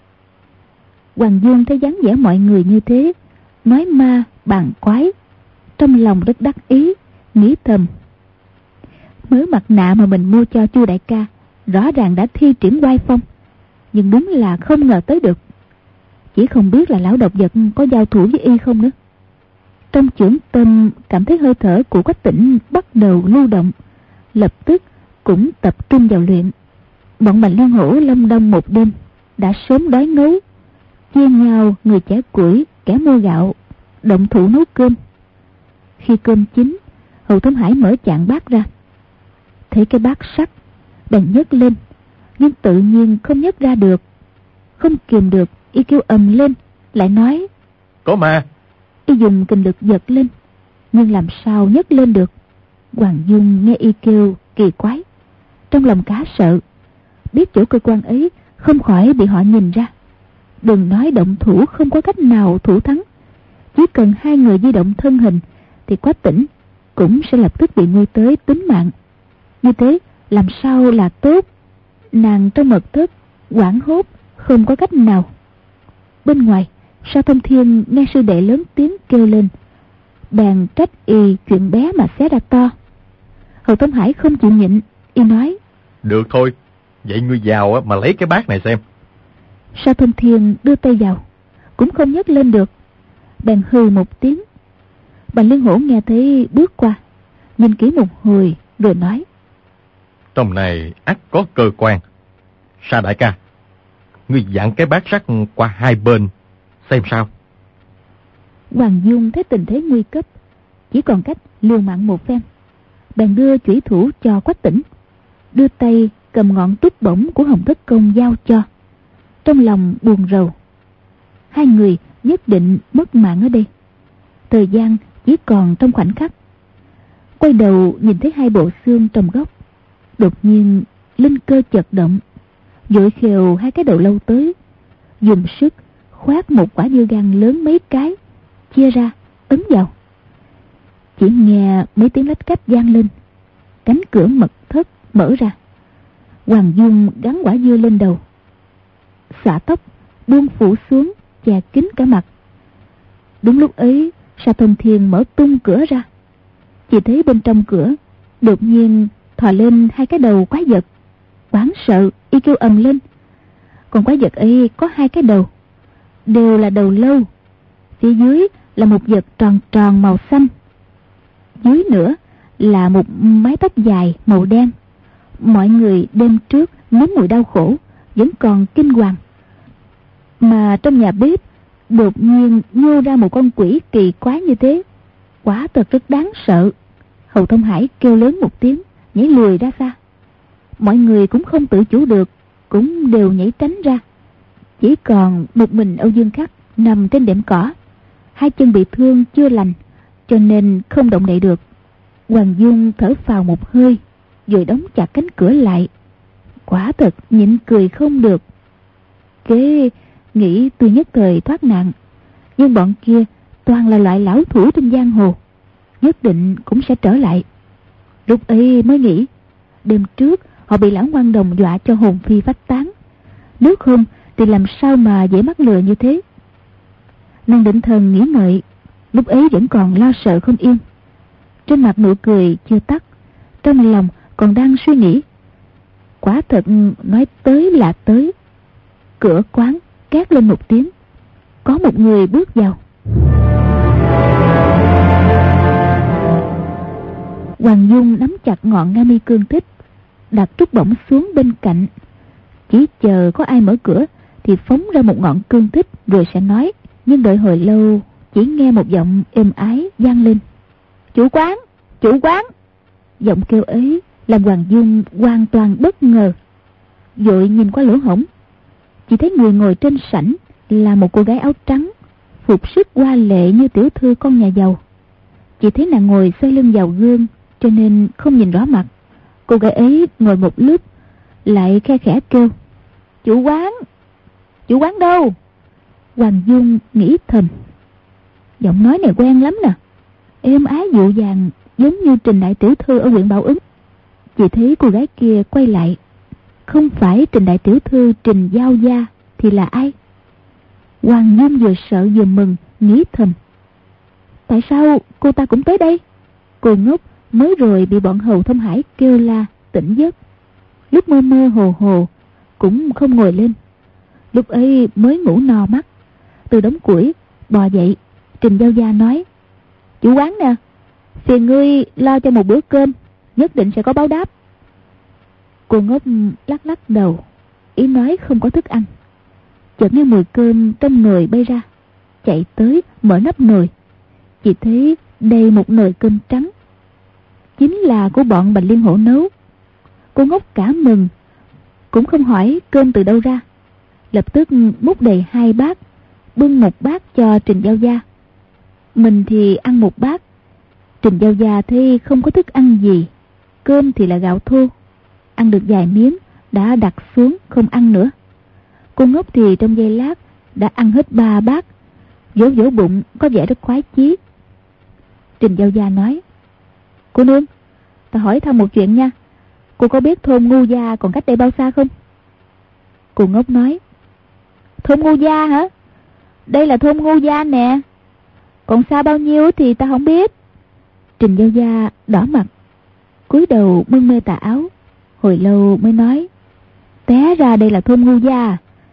Hoàng Dương thấy dáng vẻ mọi người như thế, nói ma bàn quái, trong lòng rất đắc ý, nghĩ thầm: mớ mặt nạ mà mình mua cho Chu đại ca rõ ràng đã thi triển oai phong, nhưng đúng là không ngờ tới được. Chỉ không biết là lão độc vật có giao thủ với y không nữa. Trong chưởng tâm cảm thấy hơi thở của Quách Tĩnh bắt đầu lưu động, lập tức cũng tập trung vào luyện. Bọn Bành Liên Hổ lâm đông một đêm đã sớm đói ngấu, chia nhau người chẻ củi, kẻ mua gạo, động thủ nấu cơm. Khi cơm chín, Hầu Thông Hải mở chạn bát ra, thấy cái bát sắt, bèn nhấc lên, nhưng tự nhiên không nhấc ra được. Không kìm được, y kêu ầm lên, lại nói: Có ma! Y dùng kình lực giật lên, nhưng làm sao nhấc lên được. Hoàng Dung nghe y kêu kỳ quái, trong lòng cá sợ, biết chỗ cơ quan ấy không khỏi bị họ nhìn ra. Đừng nói động thủ không có cách nào thủ thắng, chỉ cần hai người di động thân hình thì Quách Tĩnh cũng sẽ lập tức bị nguy tới tính mạng. Như thế làm sao là tốt? Nàng trong mật thất hoảng hốt không có cách nào. Bên ngoài, Sa Thông Thiên nghe sư đệ lớn tiếng kêu lên, bèn trách y chuyện bé mà xé ra to. Hầu Tông Hải không chịu nhịn, y nói: Được thôi, vậy ngươi vào mà lấy cái bát này xem. Sa Thông Thiên đưa tay vào, cũng không nhấc lên được, bèn hừ một tiếng. Bành Liên Hổ nghe thấy bước qua, nhìn kỹ một hồi rồi nói: Trong này ắt có cơ quan. Sa đại ca, ngươi dặn cái bát sắt qua hai bên xem sao. Hoàng Dung thấy tình thế nguy cấp, chỉ còn cách liều mạng một phen, bèn đưa chủy thủ cho Quách Tĩnh, đưa tay cầm ngọn trúc bổng của Hồng Thất Công giao cho. Trong lòng buồn rầu, hai người nhất định mất mạng ở đây. Thời gian chỉ còn trong khoảnh khắc. Quay đầu nhìn thấy hai bộ xương trong góc, đột nhiên linh cơ chợt động, vội khều hai cái đầu lâu tới, dùng sức khoát một quả dưa gan lớn mấy cái, chia ra ấn vào. Chỉ nghe mấy tiếng lách cách vang lên, cánh cửa mật thất mở ra. Hoàng Dung gắn quả dưa lên đầu, xõa tóc buông phủ xuống che kín cả mặt. Đúng lúc ấy, Sa Thông Thiên mở tung cửa ra, chỉ thấy bên trong cửa đột nhiên thò lên hai cái đầu quái vật. Hoảng sợ, y kêu ầm lên. Còn quái vật ấy có hai cái đầu, đều là đầu lâu. Phía dưới là một vật tròn tròn màu xanh, dưới nữa là một mái tóc dài màu đen. Mọi người đêm trước nếm mùi đau khổ vẫn còn kinh hoàng, mà trong nhà bếp đột nhiên nhô ra một con quỷ kỳ quái như thế, quả thật rất đáng sợ. Hầu Thông Hải kêu lớn một tiếng, nhảy lùi ra xa. Mọi người cũng không tự chủ được, cũng đều nhảy tránh ra. Chỉ còn một mình Âu Dương Khắc nằm trên đệm cỏ, hai chân bị thương chưa lành, cho nên không động đậy được. Hoàng Dung thở phào một hơi, rồi đóng chặt cánh cửa lại. Quả thật nhịn cười không được. Kế nghĩ tuy nhất thời thoát nạn, nhưng bọn kia toàn là loại lão thủ trên giang hồ, nhất định cũng sẽ trở lại. Lúc ấy mới nghĩ, đêm trước họ bị lão ngoan đồng dọa cho hồn phi phách tán, nếu không thì làm sao mà dễ mắc lừa như thế. Nàng định thần nghĩ ngợi, lúc ấy vẫn còn lo sợ không yên, trên mặt nụ cười chưa tắt, trong lòng còn đang suy nghĩ. Quả thật nói tới là tới. Cửa quán két lên một tiếng, có một người bước vào. Hoàng Dung nắm chặt ngọn Nga mi cương thích, đặt trúc bổng xuống bên cạnh, chỉ chờ có ai mở cửa thì phóng ra một ngọn cương thích rồi sẽ nói. Nhưng đợi hồi lâu, chỉ nghe một giọng êm ái vang lên: Chủ quán, chủ quán. Giọng kêu ấy làm Hoàng Dung hoàn toàn bất ngờ, vội nhìn qua lỗ hổng, chỉ thấy người ngồi trên sảnh là một cô gái áo trắng, phục sức hoa lệ như tiểu thư con nhà giàu. Chỉ thấy nàng ngồi xoay lưng vào gương, cho nên không nhìn rõ mặt. Cô gái ấy ngồi một lúc, lại khe khẽ kêu: Chủ quán, chủ quán đâu? Hoàng Dung nghĩ thầm, giọng nói này quen lắm nè, êm ái dịu dàng, giống như Trình đại tiểu thư ở huyện Bảo Ứng. Chỉ thấy cô gái kia quay lại, không phải Trình đại tiểu thư Trình Giao Gia thì là ai? Hoàng Dung vừa sợ vừa mừng, nghĩ thầm, tại sao cô ta cũng tới đây? Cô ngốc mới rồi bị bọn Hầu Thông Hải kêu la tỉnh giấc, lúc mơ mơ hồ hồ cũng không ngồi lên. Lúc ấy mới ngủ no mắt, từ đống củi bò dậy. Trình Giao Gia nói: Chủ quán nè, phiền ngươi lo cho một bữa cơm, nhất định sẽ có báo đáp. Cô ngốc lắc lắc đầu, ý nói không có thức ăn. Chợt nghe mùi cơm trong nồi bay ra, chạy tới mở nắp nồi, chỉ thấy đầy một nồi cơm trắng, chính là của bọn Bành Liên Hổ nấu. Cô ngốc cả mừng, cũng không hỏi cơm từ đâu ra, lập tức múc đầy hai bát, bưng một bát cho Trình Giao Gia. Mình thì ăn một bát. Trình Giao Gia thấy không có thức ăn gì, cơm thì là gạo thô, ăn được vài miếng đã đặt xuống không ăn nữa. Cô Ngốc thì trong giây lát đã ăn hết ba bát, vỗ vỗ bụng có vẻ rất khoái chí. Trình Giao Gia nói: Cô nương, ta hỏi thăm một chuyện nha. Cô có biết thôn Ngu Gia còn cách đây bao xa không? Cô Ngốc nói: Thôn Ngu Gia hả? Đây là thôn Ngu Gia nè. Còn xa bao nhiêu thì ta không biết. Trình Giao Gia đỏ mặt, cúi đầu mân mê tà áo, hồi lâu mới nói: Té ra đây là thôn Ngu Gia.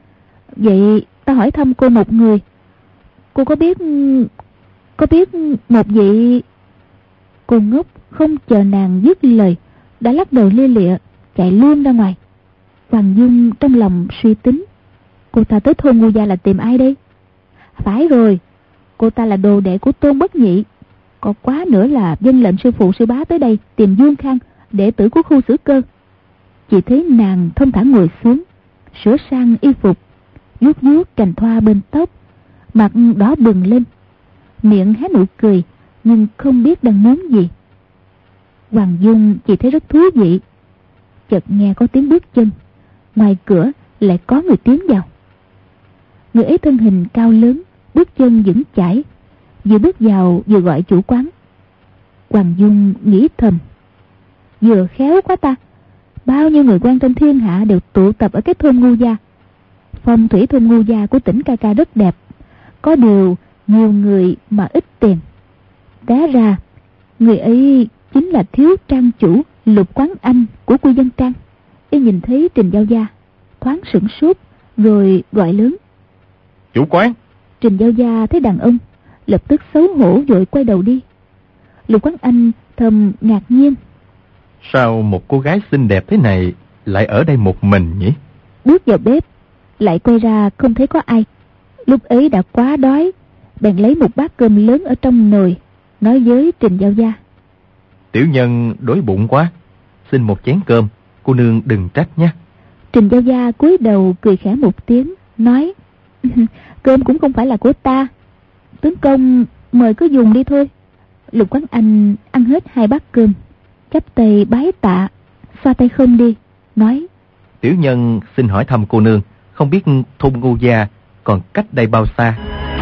Vậy ta hỏi thăm cô một người. Cô có biết Có biết một vị... Cô Ngốc không chờ nàng dứt lời đã lắc đầu lia lịa chạy luôn ra ngoài. Hoàng Dung trong lòng suy tính, cô ta tới thôn Ngu Gia là tìm ai đây? Phải rồi, cô ta là đồ đệ của Tôn Bất Nhị, có quá nữa là dân lệnh sư phụ sư bá tới đây tìm Dương Khang, đệ tử của Khu Sử Cơ. Chỉ thấy nàng thông thả ngồi xuống, sửa sang y phục, vuốt vuốt cành thoa bên tóc, mặt đỏ bừng lên, miệng hé nụ cười nhưng không biết đang muốn gì. Hoàng Dung chỉ thấy rất thú vị. Chợt nghe có tiếng bước chân, ngoài cửa lại có người tiến vào. Người ấy thân hình cao lớn, bước chân vững chãi, vừa bước vào vừa gọi chủ quán. Hoàng Dung nghĩ thầm: vừa khéo quá ta, bao nhiêu người quan trong thiên hạ đều tụ tập ở cái thôn Ngu Gia. Phong thủy thôn Ngu Gia của tỉnh Ca Ca rất đẹp, có điều nhiều người mà ít tiền. Té ra người ấy chính là thiếu trang chủ Lục Quán Anh của Quy Dân Trang. Y nhìn thấy Trình Giao Gia, thoáng sửng sốt rồi gọi lớn: Chủ quán. Trình Giao Gia thấy đàn ông lập tức xấu hổ vội quay đầu đi. Lục Quán Anh thầm ngạc nhiên: Sao một cô gái xinh đẹp thế này lại ở đây một mình nhỉ? Bước vào bếp lại quay ra không thấy có ai. Lúc ấy đã quá đói, bèn lấy một bát cơm lớn ở trong nồi, nói với Trình Giao Gia: Tiểu nhân đói bụng quá, xin một chén cơm, cô nương đừng trách nhé. Trình Giao Gia cúi đầu cười khẽ một tiếng, nói: Cơm cũng không phải là của ta, tướng công mời cứ dùng đi thôi. Lục Quán Anh ăn hết hai bát cơm, chắp tay bái tạ, xoa tay không đi, nói: Tiểu nhân xin hỏi thăm cô nương, không biết thôn Ngu Gia còn cách đây bao xa?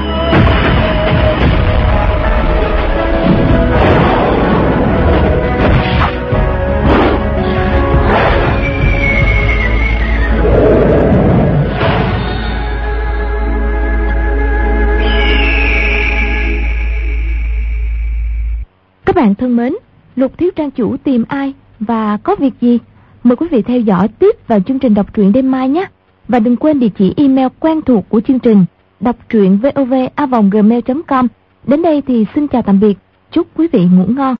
Các bạn thân mến, Lục thiếu trang chủ tìm ai và có việc gì? Mời quý vị theo dõi tiếp vào chương trình đọc truyện đêm mai nhé. Và đừng quên địa chỉ email quen thuộc của chương trình đọc truyện vov a vòng gmail chấm com. Đến đây thì xin chào tạm biệt, chúc quý vị ngủ ngon.